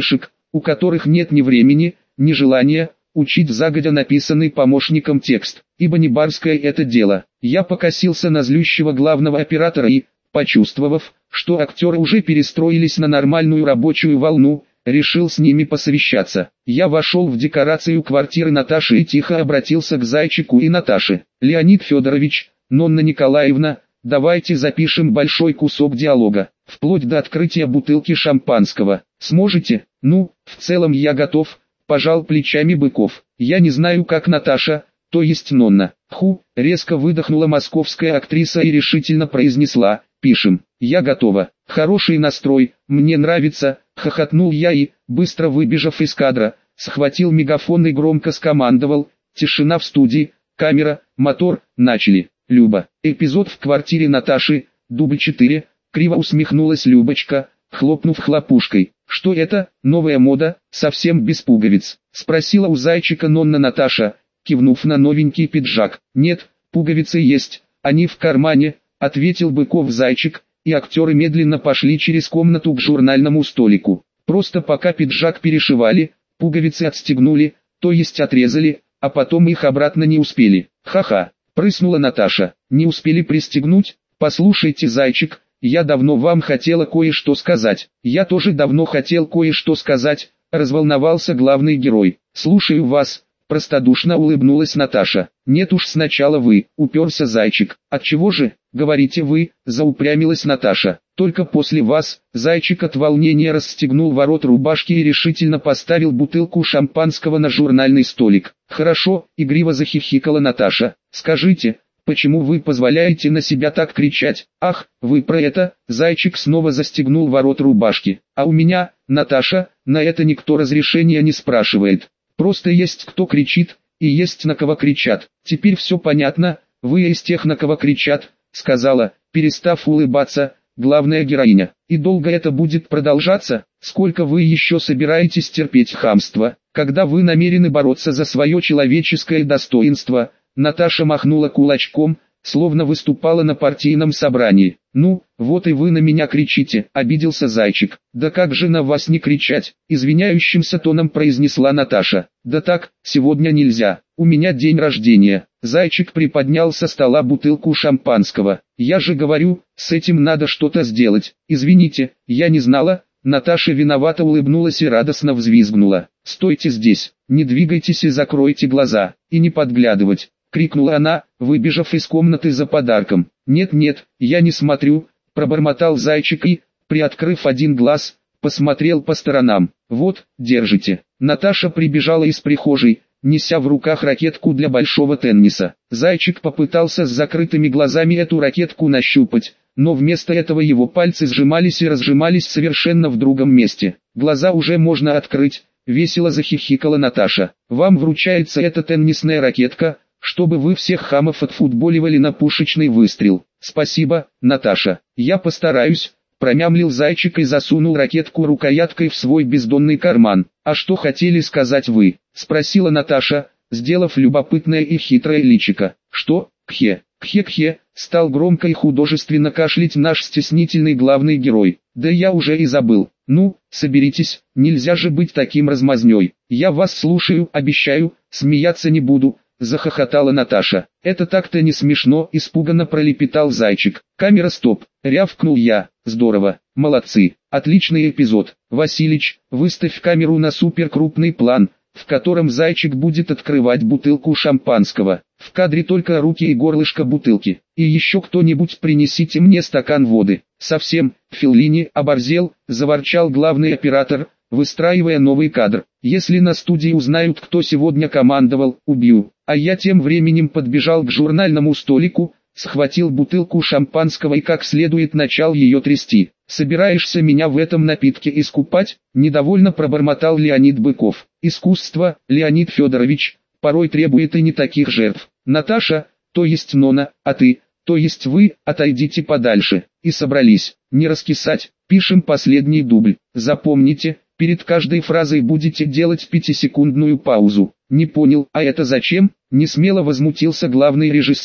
у которых нет ни времени, ни желания учить загодя написанный помощником текст, ибо не барское это дело. Я покосился на злющего главного оператора и, почувствовав, что актеры уже перестроились на нормальную рабочую волну, решил с ними посовещаться. Я вошел в декорацию квартиры Наташи и тихо обратился к Зайчику и Наташе. «Леонид Федорович, Нонна Николаевна, давайте запишем большой кусок диалога, вплоть до открытия бутылки шампанского. Сможете?» «Ну, в целом я готов», — пожал плечами Быков. «Я не знаю, как Наташа, то есть Нонна». Резко выдохнула московская актриса и решительно произнесла: «Пишем». «Я готова. Хороший настрой, мне нравится», — хохотнул я и, быстро выбежав из кадра, схватил мегафон и громко скомандовал: «Тишина в студии, камера, мотор, начали». Люба. Эпизод в квартире Наташи, дубль 4, криво усмехнулась Любочка, хлопнув хлопушкой. «Что это, новая мода, совсем без пуговиц?» — спросила у Зайчика Нонна Наташа, кивнув на новенький пиджак. «Нет, пуговицы есть, они в кармане», — ответил Быков. Зайчик и актеры медленно пошли через комнату к журнальному столику. Просто пока пиджак перешивали, пуговицы отстегнули, то есть отрезали, а потом их обратно не успели. «Ха-ха», — прыснула Наташа. «Не успели пристегнуть? Послушайте, Зайчик, я давно вам хотела кое-что сказать». «Я тоже давно хотел кое-что сказать», — разволновался главный герой. «Слушаю вас», — простодушно улыбнулась Наташа. «Нет уж, сначала вы», — уперся Зайчик. «Отчего же, говорите вы», — заупрямилась Наташа. «Только после вас». Зайчик от волнения расстегнул ворот рубашки и решительно поставил бутылку шампанского на журнальный столик. «Хорошо», — игриво захихикала Наташа. «Скажите, почему вы позволяете на себя так кричать?» «Ах, вы про это?» Зайчик снова застегнул ворот рубашки. «А у меня, Наташа, на это никто разрешения не спрашивает. Просто есть кто кричит, и есть на кого кричат. Теперь все понятно, вы из тех, на кого кричат», — сказала, перестав улыбаться, главная героиня. «И долго это будет продолжаться? Сколько вы еще собираетесь терпеть хамство, когда вы намерены бороться за свое человеческое достоинство?» Наташа махнула кулачком, словно выступала на партийном собрании. «Ну, вот и вы на меня кричите», — обиделся Зайчик. «Да как же на вас не кричать?» — извиняющимся тоном произнесла Наташа. «Да так, сегодня нельзя, у меня день рождения». Зайчик приподнял со стола бутылку шампанского. «Я же говорю, с этим надо что-то сделать. Извините, я не знала». Наташа виновато улыбнулась и радостно взвизгнула. «Стойте здесь, не двигайтесь и закройте глаза, и не подглядывать», — крикнула она, выбежав из комнаты за подарком. «Нет-нет, я не смотрю», — пробормотал Зайчик и, приоткрыв один глаз, посмотрел по сторонам. «Вот, держите». Наташа прибежала из прихожей, неся в руках ракетку для большого тенниса. Зайчик попытался с закрытыми глазами эту ракетку нащупать, но вместо этого его пальцы сжимались и разжимались совершенно в другом месте. «Глаза уже можно открыть», — весело захихикала Наташа. «Вам вручается эта теннисная ракетка, чтобы вы всех хамов отфутболивали на пушечный выстрел». «Спасибо, Наташа, я постараюсь», — промямлил Зайчик и засунул ракетку рукояткой в свой бездонный карман. «А что хотели сказать вы?» — спросила Наташа, сделав любопытное и хитрое личико. «Что? Кхе, кхе-кхе», — стал громко и художественно кашлять наш стеснительный главный герой. «Да я уже и забыл. Ну, соберитесь, нельзя же быть таким размазнёй. Я вас слушаю, обещаю, смеяться не буду», — захохотала Наташа. «Это так-то не смешно», — испуганно пролепетал Зайчик. «Камера, стоп», — рявкнул я. «Здорово, молодцы, отличный эпизод. Василич, выставь камеру на суперкрупный план, в котором Зайчик будет открывать бутылку шампанского. В кадре только руки и горлышко бутылки. И еще кто-нибудь принесите мне стакан воды». «Совсем, Феллини оборзел», — заворчал главный оператор, выстраивая новый кадр. «Если на студии узнают, кто сегодня командовал, убью». А я тем временем подбежал к журнальному столику, схватил бутылку шампанского и как следует начал ее трясти. «Собираешься меня в этом напитке искупать?» — недовольно пробормотал Леонид Быков. «Искусство, Леонид Федорович, порой требует и не таких жертв. Наташа, то есть Нона, а ты, то есть вы, отойдите подальше». И собрались. «Не раскисать, пишем последний дубль. Запомните, перед каждой фразой будете делать 5-секундную паузу». «Не понял, а это зачем?» — несмело возмутился главный режиссер.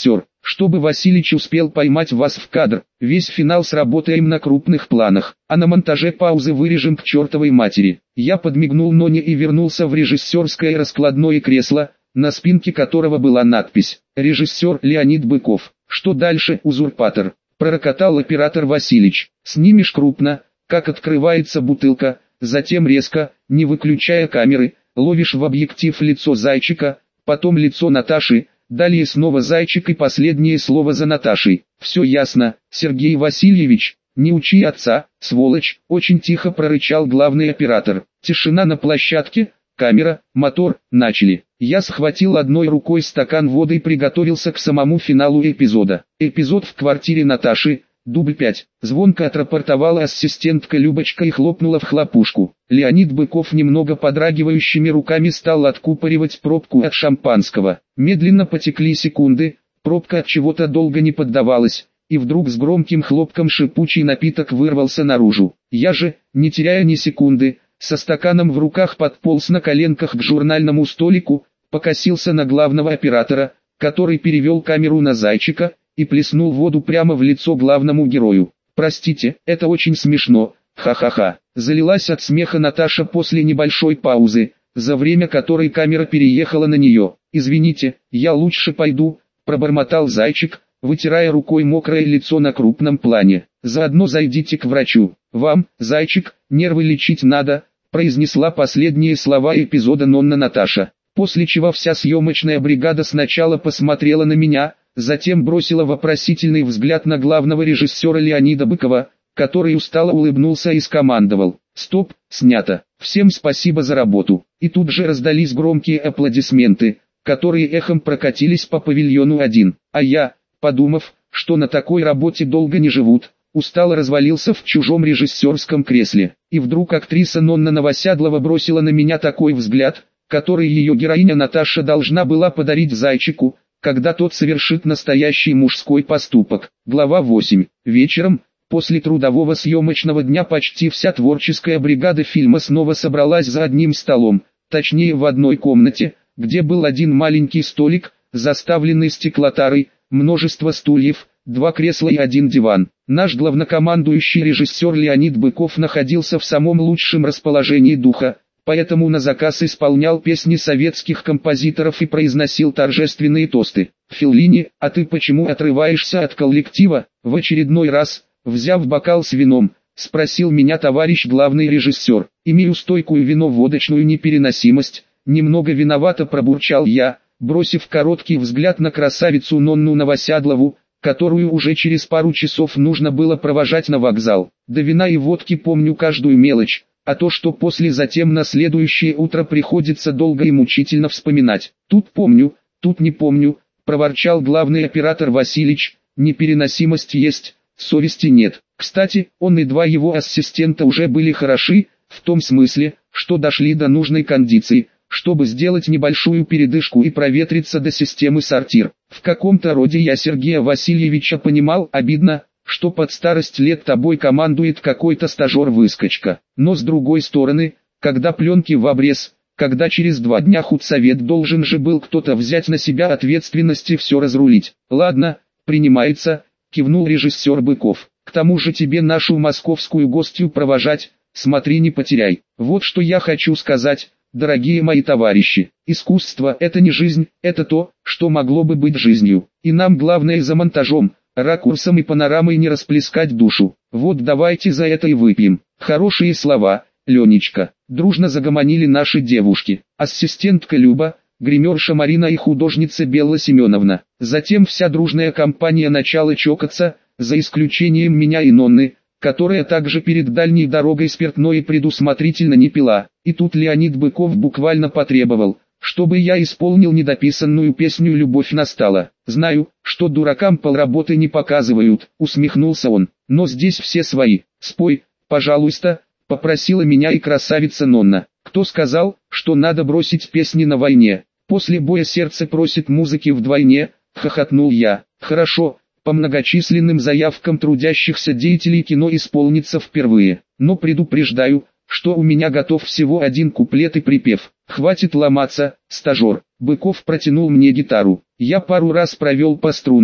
чтобы Василич успел поймать вас в кадр. Весь финал сработаем на крупных планах, а на монтаже паузы вырежем к чертовой матери». Я подмигнул Ноне и вернулся в режиссерское раскладное кресло, на спинке которого была надпись «Режиссер Леонид Быков». «Что дальше, узурпатор?» — пророкотал оператор Василич. «Снимешь крупно, как открывается бутылка, затем резко, не выключая камеры, ловишь в объектив лицо зайчика, потом лицо Наташи, далее снова зайчик и последнее слово за Наташей». «Все ясно, Сергей Васильевич, не учи отца, сволочь», — очень тихо прорычал главный оператор. Тишина на площадке, камера, мотор, начали. Я схватил одной рукой стакан воды и приготовился к самому финалу эпизода. Эпизод в квартире Наташи, дубль 5. Звонко отрапортовала ассистентка Любочка и хлопнула в хлопушку. Леонид Быков немного подрагивающими руками стал откупоривать пробку от шампанского. Медленно потекли секунды, пробка от чего-то долго не поддавалась, и вдруг с громким хлопком шипучий напиток вырвался наружу. Я же, не теряя ни секунды, со стаканом в руках подполз на коленках к журнальному столику, покосился на главного оператора, который перевел камеру на зайчика, и плеснул воду прямо в лицо главному герою. «Простите, это очень смешно, ха-ха-ха». Залилась от смеха Наташа после небольшой паузы, за время которой камера переехала на нее. «Извините, я лучше пойду», — пробормотал зайчик, вытирая рукой мокрое лицо на крупном плане. «Заодно зайдите к врачу. Вам, зайчик, нервы лечить надо», — произнесла последние слова эпизода Нонна Наташа. После чего вся съемочная бригада сначала посмотрела на меня, затем бросила вопросительный взгляд на главного режиссера Леонида Быкова, который устало улыбнулся и скомандовал: «Стоп, снято, всем спасибо за работу». И тут же раздались громкие аплодисменты, которые эхом прокатились по павильону 1. А я, подумав, что на такой работе долго не живут, устало развалился в чужом режиссерском кресле. И вдруг актриса Нонна Новосядлова бросила на меня такой взгляд, который ее героиня Наташа должна была подарить зайчику, когда тот совершит настоящий мужской поступок. Глава 8. Вечером, после трудового съемочного дня, почти вся творческая бригада фильма снова собралась за одним столом, точнее в одной комнате, где был один маленький столик, заставленный стеклотарой, множество стульев, 2 кресла и 1 диван. Наш главнокомандующий режиссер Леонид Быков находился в самом лучшем расположении духа, поэтому на заказ исполнял песни советских композиторов и произносил торжественные тосты. «Феллини, а ты почему отрываешься от коллектива?» В очередной раз, взяв бокал с вином, спросил меня товарищ главный режиссер. «Имею стойкую вино-водочную непереносимость», немного виновато пробурчал я, бросив короткий взгляд на красавицу Нонну Новосядлову, которую уже через пару часов нужно было провожать на вокзал. До вина и водки помню каждую мелочь, а то, что после затем на следующее утро приходится долго и мучительно вспоминать. «Тут помню, тут не помню», — проворчал главный оператор Василич. «Непереносимость есть, совести нет». Кстати, он и 2 его ассистента уже были хороши, в том смысле, что дошли до нужной кондиции, чтобы сделать небольшую передышку и проветриться до системы сортир. В каком-то роде я Сергея Васильевича понимал. Обидно, что под старость лет тобой командует какой-то стажер-выскочка. Но с другой стороны, когда пленки в обрез, когда через 2 дня худсовет должен же был кто-то взять на себя ответственность и все разрулить. «Ладно, принимается», — кивнул режиссер Быков. «К тому же тебе нашу московскую гостью провожать, смотри не потеряй». Вот что я хочу сказать, дорогие мои товарищи. Искусство — это не жизнь, это то, что могло бы быть жизнью. И нам главное за монтажом, ракурсом и панорамой не расплескать душу. Вот давайте за это и выпьем. Хорошие слова, Ленечка. Дружно загомонили наши девушки. Ассистентка Люба, гримерша Марина и художница Белла Семеновна. Затем вся дружная компания начала чокаться, за исключением меня и Нонны, которая также перед дальней дорогой спиртное предусмотрительно не пила. И тут Леонид Быков буквально потребовал, чтобы я исполнил недописанную песню «Любовь настала». «Знаю, что дуракам полработы не показывают», — усмехнулся он, — «но здесь все свои. Спой, пожалуйста», — попросила меня и красавица Нонна. «Кто сказал, что надо бросить песни на войне? После боя сердце просит музыки вдвойне», — хохотнул я. «Хорошо, по многочисленным заявкам трудящихся деятелей кино исполнится впервые, но предупреждаю, что у меня готов всего 1 куплет и припев. Хватит ломаться, стажер». Быков протянул мне гитару. Я пару раз провел по струнам,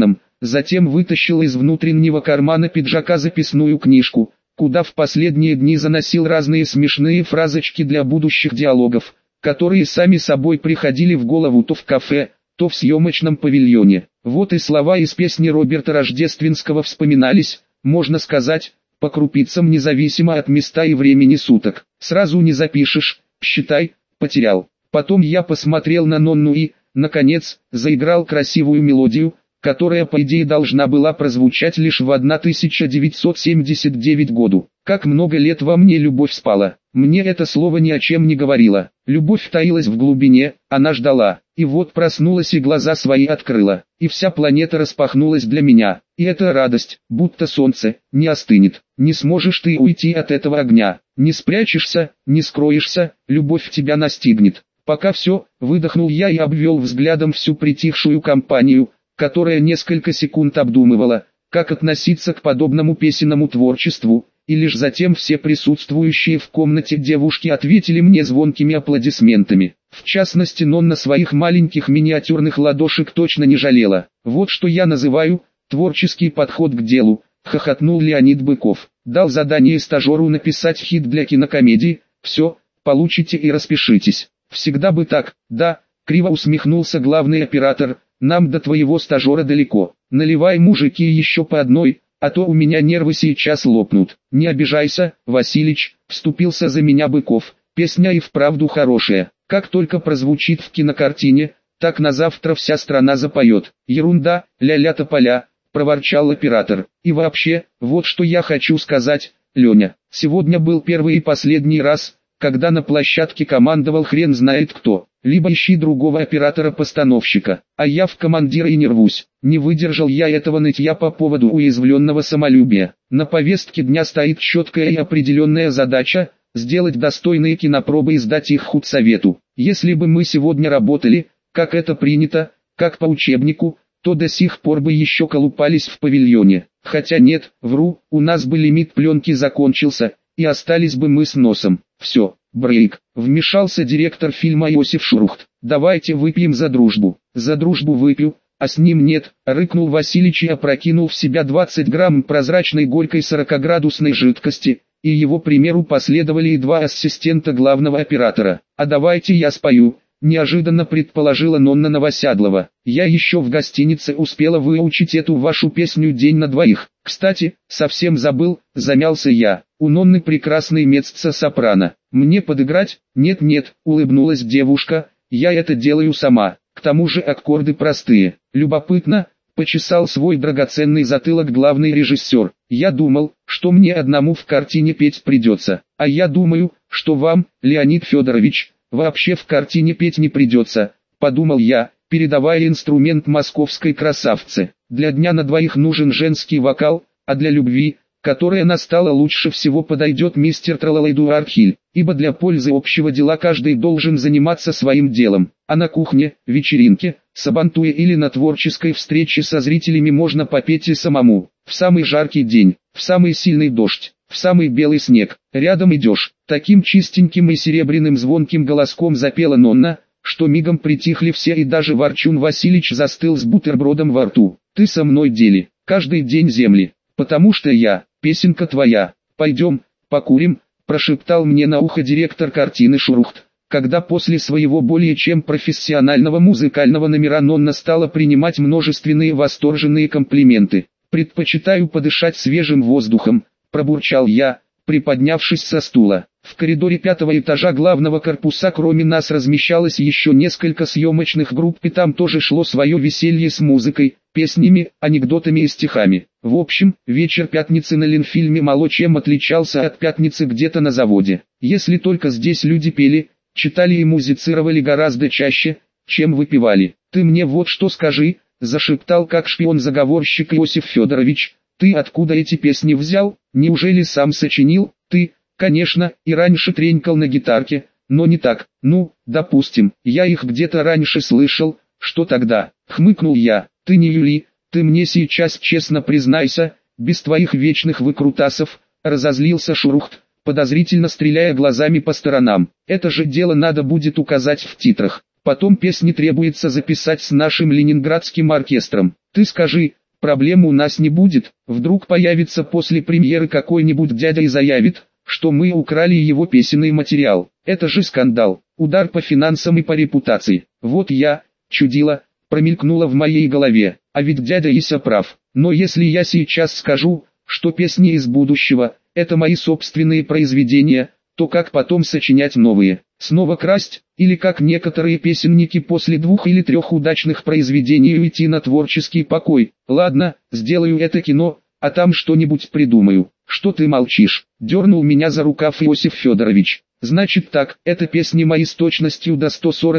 затем вытащил из внутреннего кармана пиджака записную книжку, куда в последние дни заносил разные смешные фразочки для будущих диалогов, которые сами собой приходили в голову то в кафе, то в съемочном павильоне. Вот и слова из песни Роберта Рождественского вспоминались, можно сказать, по крупицам независимо от места и времени суток. Сразу не запишешь, считай, потерял. Потом я посмотрел на Нонну и, наконец, заиграл красивую мелодию, которая по идее должна была прозвучать лишь в 1979 году. Как много лет во мне любовь спала. Мне это слово ни о чем не говорило. Любовь таилась в глубине, она ждала. И вот проснулась и глаза свои открыла. И вся планета распахнулась для меня. И эта радость, будто солнце, не остынет. Не сможешь ты уйти от этого огня. Не спрячешься, не скроешься, любовь тебя настигнет. Пока все, выдохнул я и обвел взглядом всю притихшую компанию, которая несколько секунд обдумывала, как относиться к подобному песенному творчеству, и лишь затем все присутствующие в комнате девушки ответили мне звонкими аплодисментами. В частности, Нонна своих маленьких миниатюрных ладошек точно не жалела. Вот что я называю творческий подход к делу, хохотнул Леонид Быков. Дал задание стажеру написать хит для кинокомедии, все, получите и распишитесь. Всегда бы так, да, криво усмехнулся главный оператор. Нам до твоего стажера далеко. Наливай, мужики, еще по одной, а то у меня нервы сейчас лопнут. Не обижайся, Василич, вступился за меня Быков. Песня и вправду хорошая. Как только прозвучит в кинокартине, так на завтра вся страна запоет. Ерунда, ля-ля-тополя, проворчал оператор. И вообще, вот что я хочу сказать, Леня. Сегодня был первый и последний раз, когда на площадке командовал хрен знает кто. Либо ищи другого оператора-постановщика, а я в командиры и не рвусь. Не выдержал я этого нытья по поводу уязвленного самолюбия. На повестке дня стоит четкая и определенная задача – сделать достойные кинопробы и сдать их худсовету. Если бы мы сегодня работали, как это принято, как по учебнику, то до сих пор бы еще колупались в павильоне. Хотя нет, вру, у нас бы лимит пленки закончился, и остались бы мы с носом. Все. Брейк. Вмешался директор фильма Иосиф Шурухт. Давайте выпьем за дружбу. За дружбу выпью, а с ним нет, рыкнул Василич и опрокинул в себя 20 грамм прозрачной горькой 40-градусной жидкости, и его примеру последовали и два ассистента главного оператора. А давайте я спою, неожиданно предположила Нонна Новосядлова. Я еще в гостинице успела выучить эту вашу песню «День на двоих». Кстати, совсем забыл, замялся я. У Нонны прекрасный меццо-сопрано. Мне подыграть? Нет-нет, улыбнулась девушка, я это делаю сама. К тому же аккорды простые. Любопытно, почесал свой драгоценный затылок главный режиссер. Я думал, что мне одному в картине петь придется. А я думаю, что вам, Леонид Федорович, вообще в картине петь не придется, подумал я, передавая инструмент московской красавце. Для дня на двоих нужен женский вокал, а для любви, которая настала, лучше всего подойдет мистер Тралалайдуархиль, ибо для пользы общего дела каждый должен заниматься своим делом, а на кухне, вечеринке, сабантуе или на творческой встрече со зрителями можно попеть и самому. В самый жаркий день, в самый сильный дождь, в самый белый снег, рядом идешь. Таким чистеньким и серебряным звонким голоском запела Нонна, что мигом притихли все, и даже Ворчун Василич застыл с бутербродом во рту. Ты со мной дели, каждый день земли, потому что я, песенка твоя. Пойдем, покурим, прошептал мне на ухо директор картины Шурухт, когда после своего более чем профессионального музыкального номера Нонна стала принимать множественные восторженные комплименты. Предпочитаю подышать свежим воздухом, пробурчал я, приподнявшись со стула. В коридоре 5-го этажа главного корпуса кроме нас размещалось еще несколько съемочных групп, и там тоже шло свое веселье с музыкой, песнями, анекдотами и стихами. В общем, вечер пятницы на Ленфильме мало чем отличался от пятницы где-то на заводе. Если только здесь люди пели, читали и музицировали гораздо чаще, чем выпивали. «Ты мне вот что скажи», — зашептал как шпион-заговорщик Иосиф Федорович, «ты откуда эти песни взял? Неужели сам сочинил?» «Ты, конечно, и раньше тренькал на гитарке, но не так. Ну, допустим, я их где-то раньше слышал, что тогда?» Хмыкнул я. «Ты не Юли, ты мне сейчас честно признайся, без твоих вечных выкрутасов», — разозлился Шурухт, подозрительно стреляя глазами по сторонам. «Это же дело надо будет указать в титрах. Потом песни требуется записать с нашим ленинградским оркестром. Ты скажи, проблем у нас не будет. Вдруг появится после премьеры какой-нибудь дядя и заявит, что мы украли его песенный материал. Это же скандал, удар по финансам и по репутации. Вот я, чудило, промелькнуло в моей голове, а ведь дядя Ися прав. Но если я сейчас скажу, что песни из будущего – это мои собственные произведения, то как потом сочинять новые? Снова красть? Или как некоторые песенники после 2 или 3 удачных произведений уйти на творческий покой? Ладно, сделаю это кино, а там что-нибудь придумаю. Что ты молчишь? Дернул меня за рукав Иосиф Федорович. Значит так, это песни мои с точностью до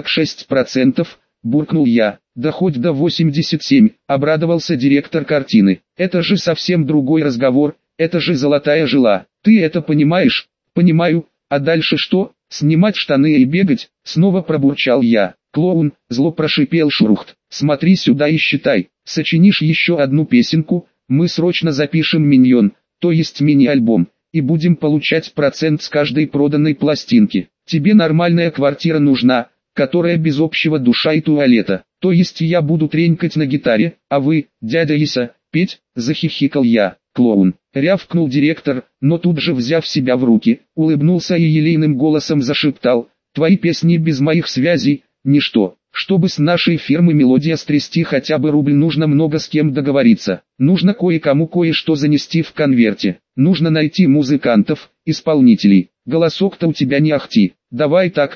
146%, буркнул я. Да хоть до 87, обрадовался директор картины. Это же совсем другой разговор, это же золотая жила. Ты это понимаешь? Понимаю, а дальше что? Снимать штаны и бегать? Снова пробурчал я. Клоун, зло прошипел Шурухт. Смотри сюда и считай. Сочинишь еще одну песенку, мы срочно запишем миньон, то есть мини-альбом, и будем получать процент с каждой проданной пластинки. Тебе нормальная квартира нужна, которая без общего душа и туалета. То есть я буду тренькать на гитаре, а вы, дядя Ися, петь? Захихикал я. Клоун, рявкнул директор, но тут же, взяв себя в руки, улыбнулся и елейным голосом зашептал: твои песни без моих связей – ничто. Чтобы с нашей фирмы «Мелодия» стрясти хотя бы рубль, нужно много с кем договориться. Нужно кое-кому кое-что занести в конверте. Нужно найти музыкантов, исполнителей. Голосок-то у тебя не ахти. Давай так,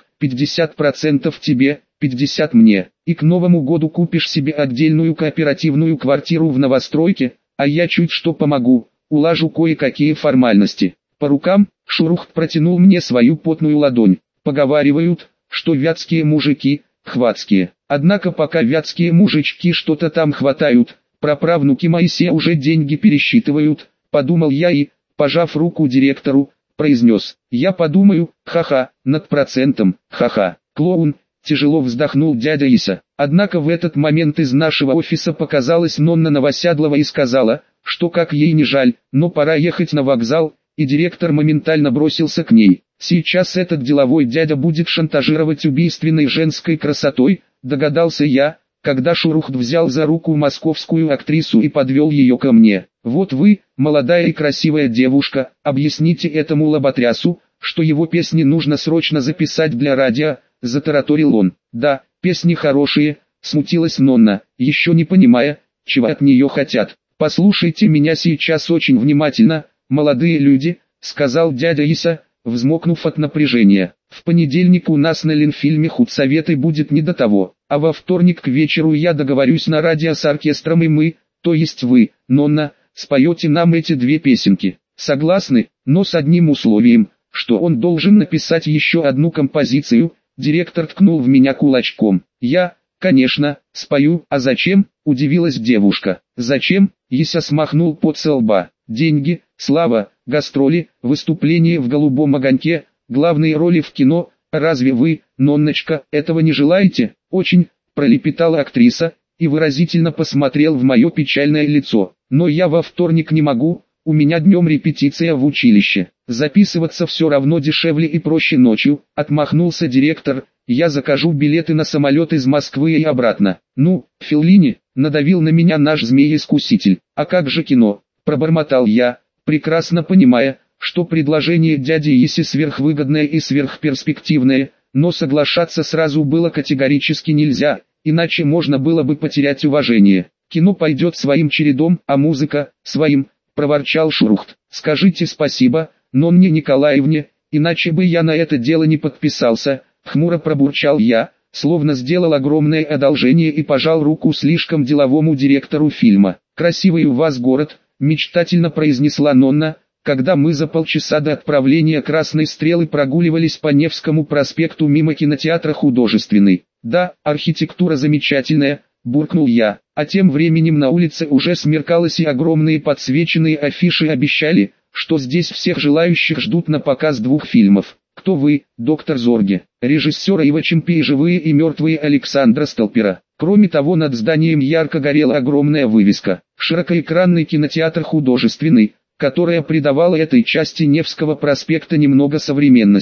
50% тебе, 50% мне. И к Новому году купишь себе отдельную кооперативную квартиру в новостройке, а я чуть что помогу, улажу кое-какие формальности. По рукам, Шурухт протянул мне свою потную ладонь. Поговаривают, что вятские мужики – хватские. Однако пока вятские мужички что-то там хватают, праправнуки Моисея уже деньги пересчитывают, подумал я и, пожав руку директору, произнес: я подумаю, ха-ха, над процентом, ха-ха. Клоун, тяжело вздохнул дядя Ися. Однако в этот момент из нашего офиса показалась Нонна Новосядлова и сказала, что как ей не жаль, но пора ехать на вокзал, и директор моментально бросился к ней. Сейчас этот деловой дядя будет шантажировать убийственной женской красотой, догадался я, когда Шурухт взял за руку московскую актрису и подвел ее ко мне. Вот вы, молодая и красивая девушка, объясните этому лоботрясу, что его песни нужно срочно записать для радио, затараторил он. Да, песни хорошие, смутилась Нонна, еще не понимая, чего от нее хотят. Послушайте меня сейчас очень внимательно, молодые люди, сказал дядя Ися, взмокнув от напряжения. В понедельник у нас на Ленфильме худсоветы будет не до того, а во вторник к вечеру я договорюсь на радио с оркестром, и мы, то есть вы, Нонна, споете нам эти 2 песенки. Согласны, но с одним условием, что он должен написать еще одну композицию. Директор ткнул в меня кулачком. Я, конечно, спою. А зачем? Удивилась девушка. Зачем? Ися смахнул пот со лба. Деньги, слава, гастроли, выступления в «Голубом огоньке», главные роли в кино. Разве вы, Нонночка, этого не желаете? Очень, пролепетала актриса, и выразительно посмотрел в мое печальное лицо. Но я во вторник не могу, у меня днем репетиция в училище. Записываться все равно дешевле и проще ночью, отмахнулся директор. Я закажу билеты на самолет из Москвы и обратно. Ну, Феллини, надавил на меня наш змей-искуситель. А как же кино? Пробормотал я, прекрасно понимая, что предложение дяди Иси сверхвыгодное и сверхперспективное, но соглашаться сразу было категорически нельзя, иначе можно было бы потерять уважение. Кино пойдет своим чередом, а музыка – своим, проворчал Шурухт. Скажите спасибо, Нонне Николаевне, иначе бы я на это дело не подписался, хмуро пробурчал я, словно сделал огромное одолжение и пожал руку слишком деловому директору фильма. Красивый у вас город, мечтательно произнесла Нонна, когда мы за полчаса до отправления Красной Стрелы прогуливались по Невскому проспекту мимо кинотеатра «Художественный». Да, архитектура замечательная, буркнул я, а тем временем на улице уже смеркалось и огромные подсвеченные афиши обещали, что здесь всех желающих ждут на показ 2 фильмов. Кто вы, доктор Зорге? Режиссера Ива Чемпи и «Живые и мертвые» Александра Столпера. Кроме того, над зданием ярко горела огромная вывеска. Широкоэкранный кинотеатр «Художественный», которая придавала этой части Невского проспекта немного современности.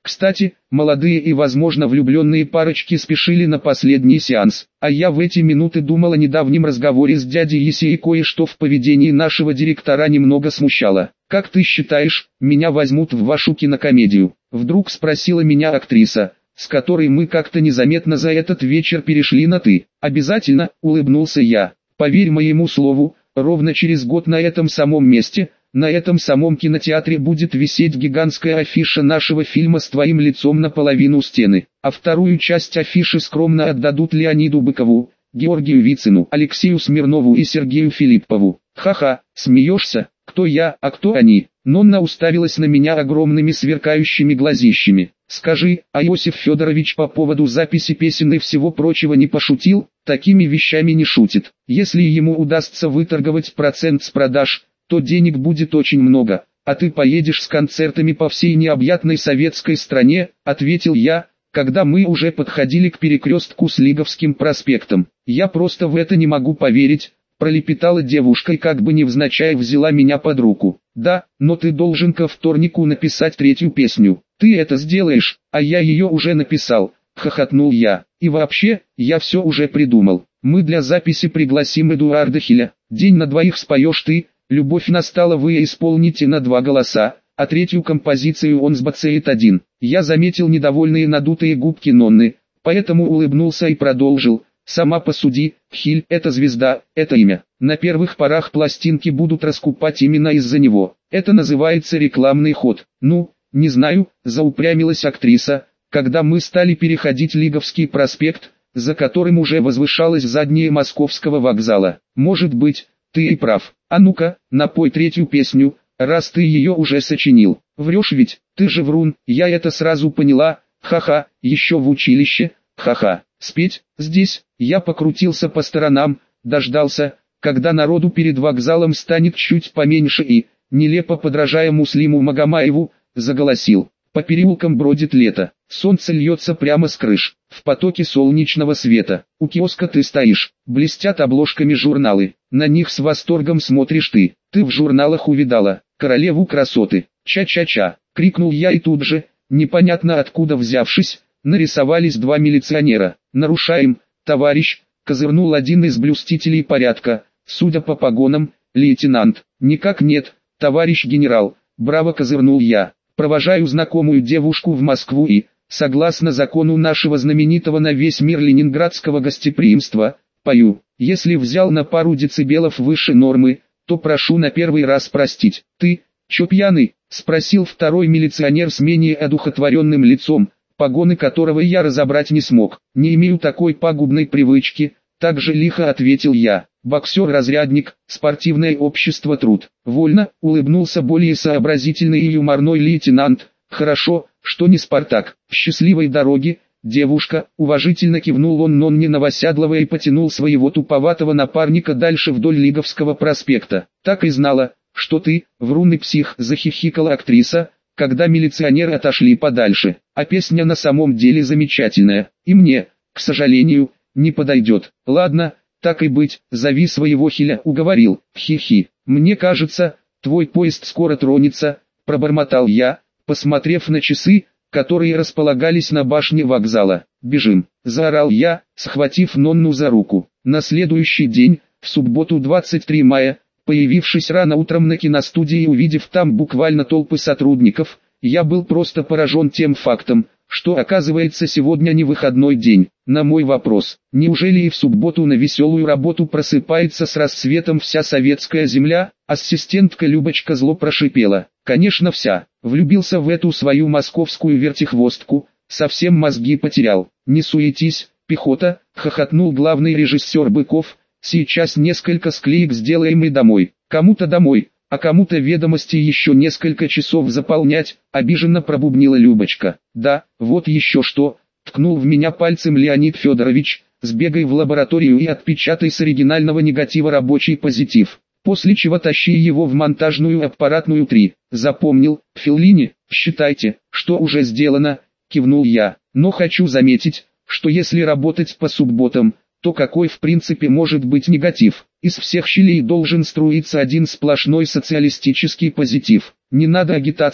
Кстати, молодые и возможно влюбленные парочки спешили на последний сеанс, а я в эти минуты думал о недавнем разговоре с дядей Еси и кое-что в поведении нашего директора немного смущало. «Как ты считаешь, меня возьмут в вашу кинокомедию?» Вдруг спросила меня актриса, с которой мы как-то незаметно за этот вечер перешли на «ты». «Обязательно», улыбнулся я. «Поверь моему слову, ровно через год на этом самом месте, на этом самом кинотеатре будет висеть гигантская афиша нашего фильма с твоим лицом наполовину стены, а вторую часть афиши скромно отдадут Леониду Быкову, Георгию Вицину, Алексею Смирнову и Сергею Филиппову». «Ха-ха, смеешься? Кто я, а кто они?» Нонна уставилась на меня огромными сверкающими глазищами. «Скажи, а Иосиф Федорович по поводу записи песен и всего прочего не пошутил? Такими вещами не шутит. Если ему удастся выторговать процент с продаж, то денег будет очень много, а ты поедешь с концертами по всей необъятной советской стране», ответил я, когда мы уже подходили к перекрестку с Лиговским проспектом. «Я просто в это не могу поверить», пролепетала девушка и как бы невзначай взяла меня под руку. «Да, но ты должен ко вторнику написать третью песню. Ты это сделаешь, а я ее уже написал», хохотнул я. «И вообще, я все уже придумал. Мы для записи пригласим Эдуарда Хиля. «День на двоих» споешь ты, «Любовь настала» вы исполните на 2 голоса, а третью композицию он сбацает один. Я заметил недовольные надутые губки Нонны, поэтому улыбнулся и продолжил. «Сама посуди, Хиль – это звезда, это имя. На первых порах пластинки будут раскупать именно из-за него. Это называется рекламный ход». «Ну, не знаю», – заупрямилась актриса, когда мы стали переходить Лиговский проспект, за которым уже возвышалось заднее Московского вокзала. «Может быть, ты и прав. А ну-ка, напой третью песню, раз ты ее уже сочинил». «Врешь ведь, ты же врун, я это сразу поняла, ха-ха, еще в училище, ха-ха». «Спеть, здесь?» Я покрутился по сторонам, дождался, когда народу перед вокзалом станет чуть поменьше и, нелепо подражая Муслиму Магомаеву, заголосил. По переулкам бродит лето, солнце льется прямо с крыш, в потоке солнечного света. У киоска ты стоишь, блестят обложками журналы, на них с восторгом смотришь ты. Ты в журналах увидала королеву красоты. «Ча-ча-ча!» — крикнул я и тут же, непонятно откуда взявшись, нарисовались 2 милиционера. «Нарушаем, товарищ!» — козырнул один из блюстителей порядка, судя по погонам, лейтенант. «Никак нет, товарищ генерал!» — браво козырнул я. «Провожаю знакомую девушку в Москву и, согласно закону нашего знаменитого на весь мир ленинградского гостеприимства, пою. Если взял на пару децибелов выше нормы, то прошу на первый раз простить». «Ты, чё пьяный?» — спросил второй милиционер с менее одухотворенным лицом, погоны которого я разобрать не смог. «Не имею такой пагубной привычки», — также лихо ответил я. «Боксер-разрядник, спортивное общество «Труд». «Вольно», — улыбнулся более сообразительный и юморной лейтенант. «Хорошо, что не Спартак. Счастливой дороги, девушка», — уважительно кивнул он Нонне Новоседловой и потянул своего туповатого напарника дальше вдоль Лиговского проспекта. «Так и знала, что ты, врун и псих», — захихикала актриса, когда милиционеры отошли подальше. «А песня на самом деле замечательная, и мне, к сожалению, не подойдет». «Ладно, так и быть, зови своего Хиля», — уговорил. «Хи-хи, мне кажется, твой поезд скоро тронется», — пробормотал я, посмотрев на часы, которые располагались на башне вокзала. «Бежим», — заорал я, схватив Нонну за руку. На следующий день, в субботу 23 мая, появившись рано утром на киностудии и увидев там буквально толпы сотрудников, я был просто поражен тем фактом, что оказывается сегодня не выходной день. На мой вопрос, неужели и в субботу на веселую работу просыпается с рассветом вся советская земля, ассистентка Любочка зло прошипела. «Конечно вся, влюбился в эту свою московскую вертихвостку, совсем мозги потерял». «Не суетись, пехота», — хохотнул главный режиссер Быков, «сейчас несколько склеек сделаем и домой». «Кому-то домой, а кому-то ведомости еще несколько часов заполнять», — обиженно пробубнила Любочка. «Да, вот еще что», — ткнул в меня пальцем Леонид Федорович, «сбегай в лабораторию и отпечатай с оригинального негатива рабочий позитив, после чего тащи его в монтажную аппаратную 3. Запомнил, Феллини?» «Считайте, что уже сделано», — кивнул я. «Но хочу заметить, что если работать по субботам, то какой в принципе может быть негатив? Из всех щелей должен струиться один сплошной социалистический позитив. Не надо агитации»,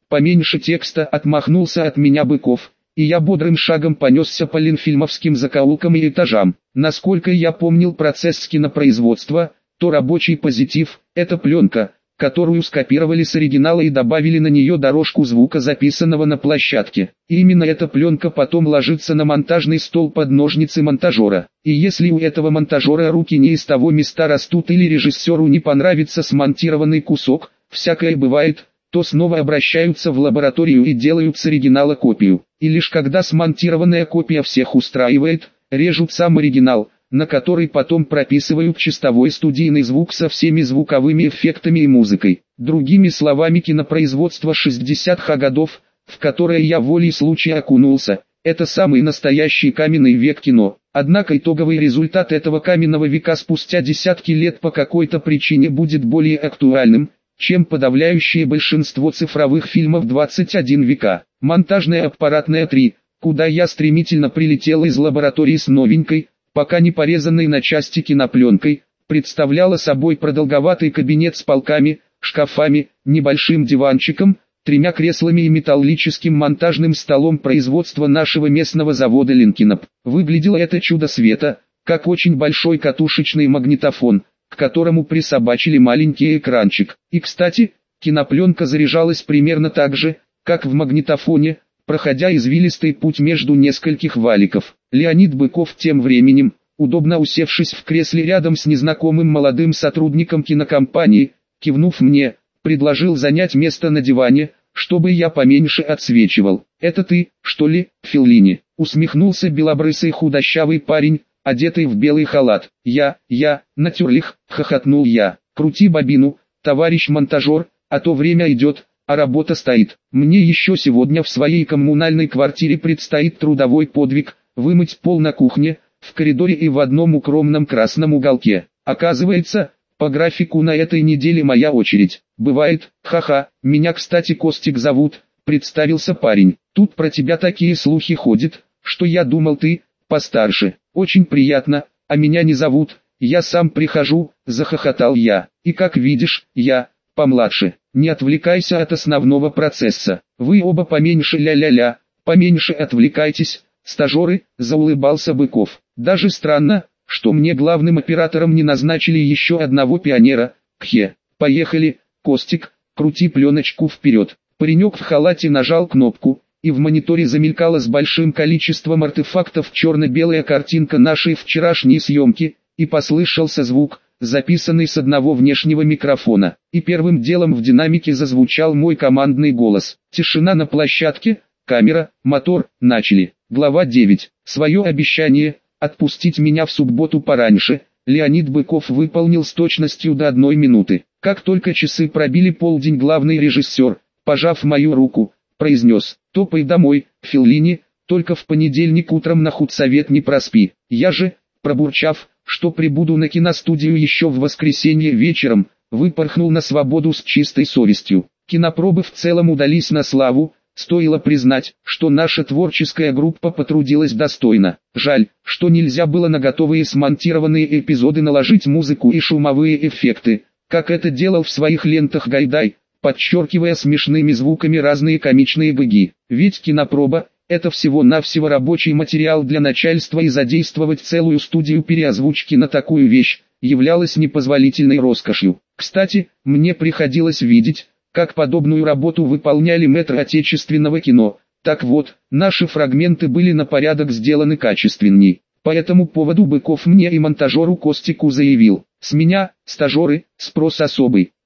поменьше текста, отмахнулся от меня Быков, и я бодрым шагом понесся по ленфильмовским закоулкам и этажам. Насколько я помнил процесс кинопроизводства, то рабочий позитив – это пленка, которую скопировали с оригинала и добавили на нее дорожку звука, записанного на площадке. И именно эта пленка потом ложится на монтажный стол под ножницы монтажера. И если у этого монтажера руки не из того места растут или режиссеру не понравится смонтированный кусок, всякое бывает, то снова обращаются в лабораторию и делают с оригинала копию. И лишь когда смонтированная копия всех устраивает, режут сам оригинал, на который потом прописывают чистовой студийный звук со всеми звуковыми эффектами и музыкой. Другими словами, кинопроизводство 60-х годов, в которое я волей случая окунулся, это самый настоящий каменный век кино. Однако итоговый результат этого каменного века спустя десятки лет по какой-то причине будет более актуальным, чем подавляющее большинство цифровых фильмов 21 века. Монтажная аппаратная 3, куда я стремительно прилетел из лаборатории с новенькой, пока не порезанной на части кинопленкой, представляла собой продолговатый кабинет с полками, шкафами, небольшим диванчиком, 3 креслами и металлическим монтажным столом производства нашего местного завода Ленкиноп. Выглядело это чудо света, как очень большой катушечный магнитофон, к которому присобачили маленький экранчик. И кстати, кинопленка заряжалась примерно так же, как в магнитофоне, проходя извилистый путь между нескольких валиков. Леонид Быков тем временем, удобно усевшись в кресле рядом с незнакомым молодым сотрудником кинокомпании, кивнув мне, предложил занять место на диване, чтобы я поменьше отсвечивал. «Это ты, что ли, Феллини?» — усмехнулся белобрысый худощавый парень, одетый в белый халат. «Я, Натюрлих», — хохотнул я. «Крути бобину, товарищ монтажер, а то время идет, а работа стоит. Мне еще сегодня в своей коммунальной квартире предстоит трудовой подвиг, вымыть пол на кухне, в коридоре и в одном укромном красном уголке. Оказывается, по графику на этой неделе моя очередь. Бывает, ха-ха, меня кстати Костик зовут», — представился парень. «Тут про тебя такие слухи ходят, что я думал ты постарше. Очень приятно, а меня не зовут, я сам прихожу», — захохотал я. «И как видишь, я помладше. Не отвлекайся от основного процесса. Вы оба поменьше ля-ля-ля, поменьше отвлекайтесь, стажеры», — заулыбался Быков. «Даже странно, что мне главным оператором не назначили еще одного пионера. Кхе. Поехали, Костик, крути пленочку вперед». Паренек в халате нажал кнопку, и в мониторе замелькала с большим количеством артефактов черно-белая картинка нашей вчерашней съемки, и послышался звук, записанный с одного внешнего микрофона. И первым делом в динамике зазвучал мой командный голос. Тишина на площадке, камера, мотор, начали. Глава 9. Свое обещание, отпустить меня в субботу пораньше, Леонид Быков выполнил с точностью до 1 минуты. Как только часы пробили полдень, главный режиссер, пожав мою руку, произнес: «Топай домой, Феллини, только в понедельник утром на худсовет не проспи». Я же, пробурчав, что прибуду на киностудию еще в воскресенье вечером, выпорхнул на свободу с чистой совестью. Кинопробы в целом удались на славу, стоило признать, что наша творческая группа потрудилась достойно. Жаль, что нельзя было на готовые смонтированные эпизоды наложить музыку и шумовые эффекты, как это делал в своих лентах Гайдай, подчеркивая смешными звуками разные комичные гэги. Ведь кинопроба — это всего-навсего рабочий материал для начальства, и задействовать целую студию переозвучки на такую вещь являлось непозволительной роскошью. Кстати, мне приходилось видеть, как подобную работу выполняли мэтры отечественного кино. Так вот, наши фрагменты были на порядок сделаны качественней. По этому поводу Быков мне и монтажеру Костику заявил: «С меня, стажеры, спрос особый.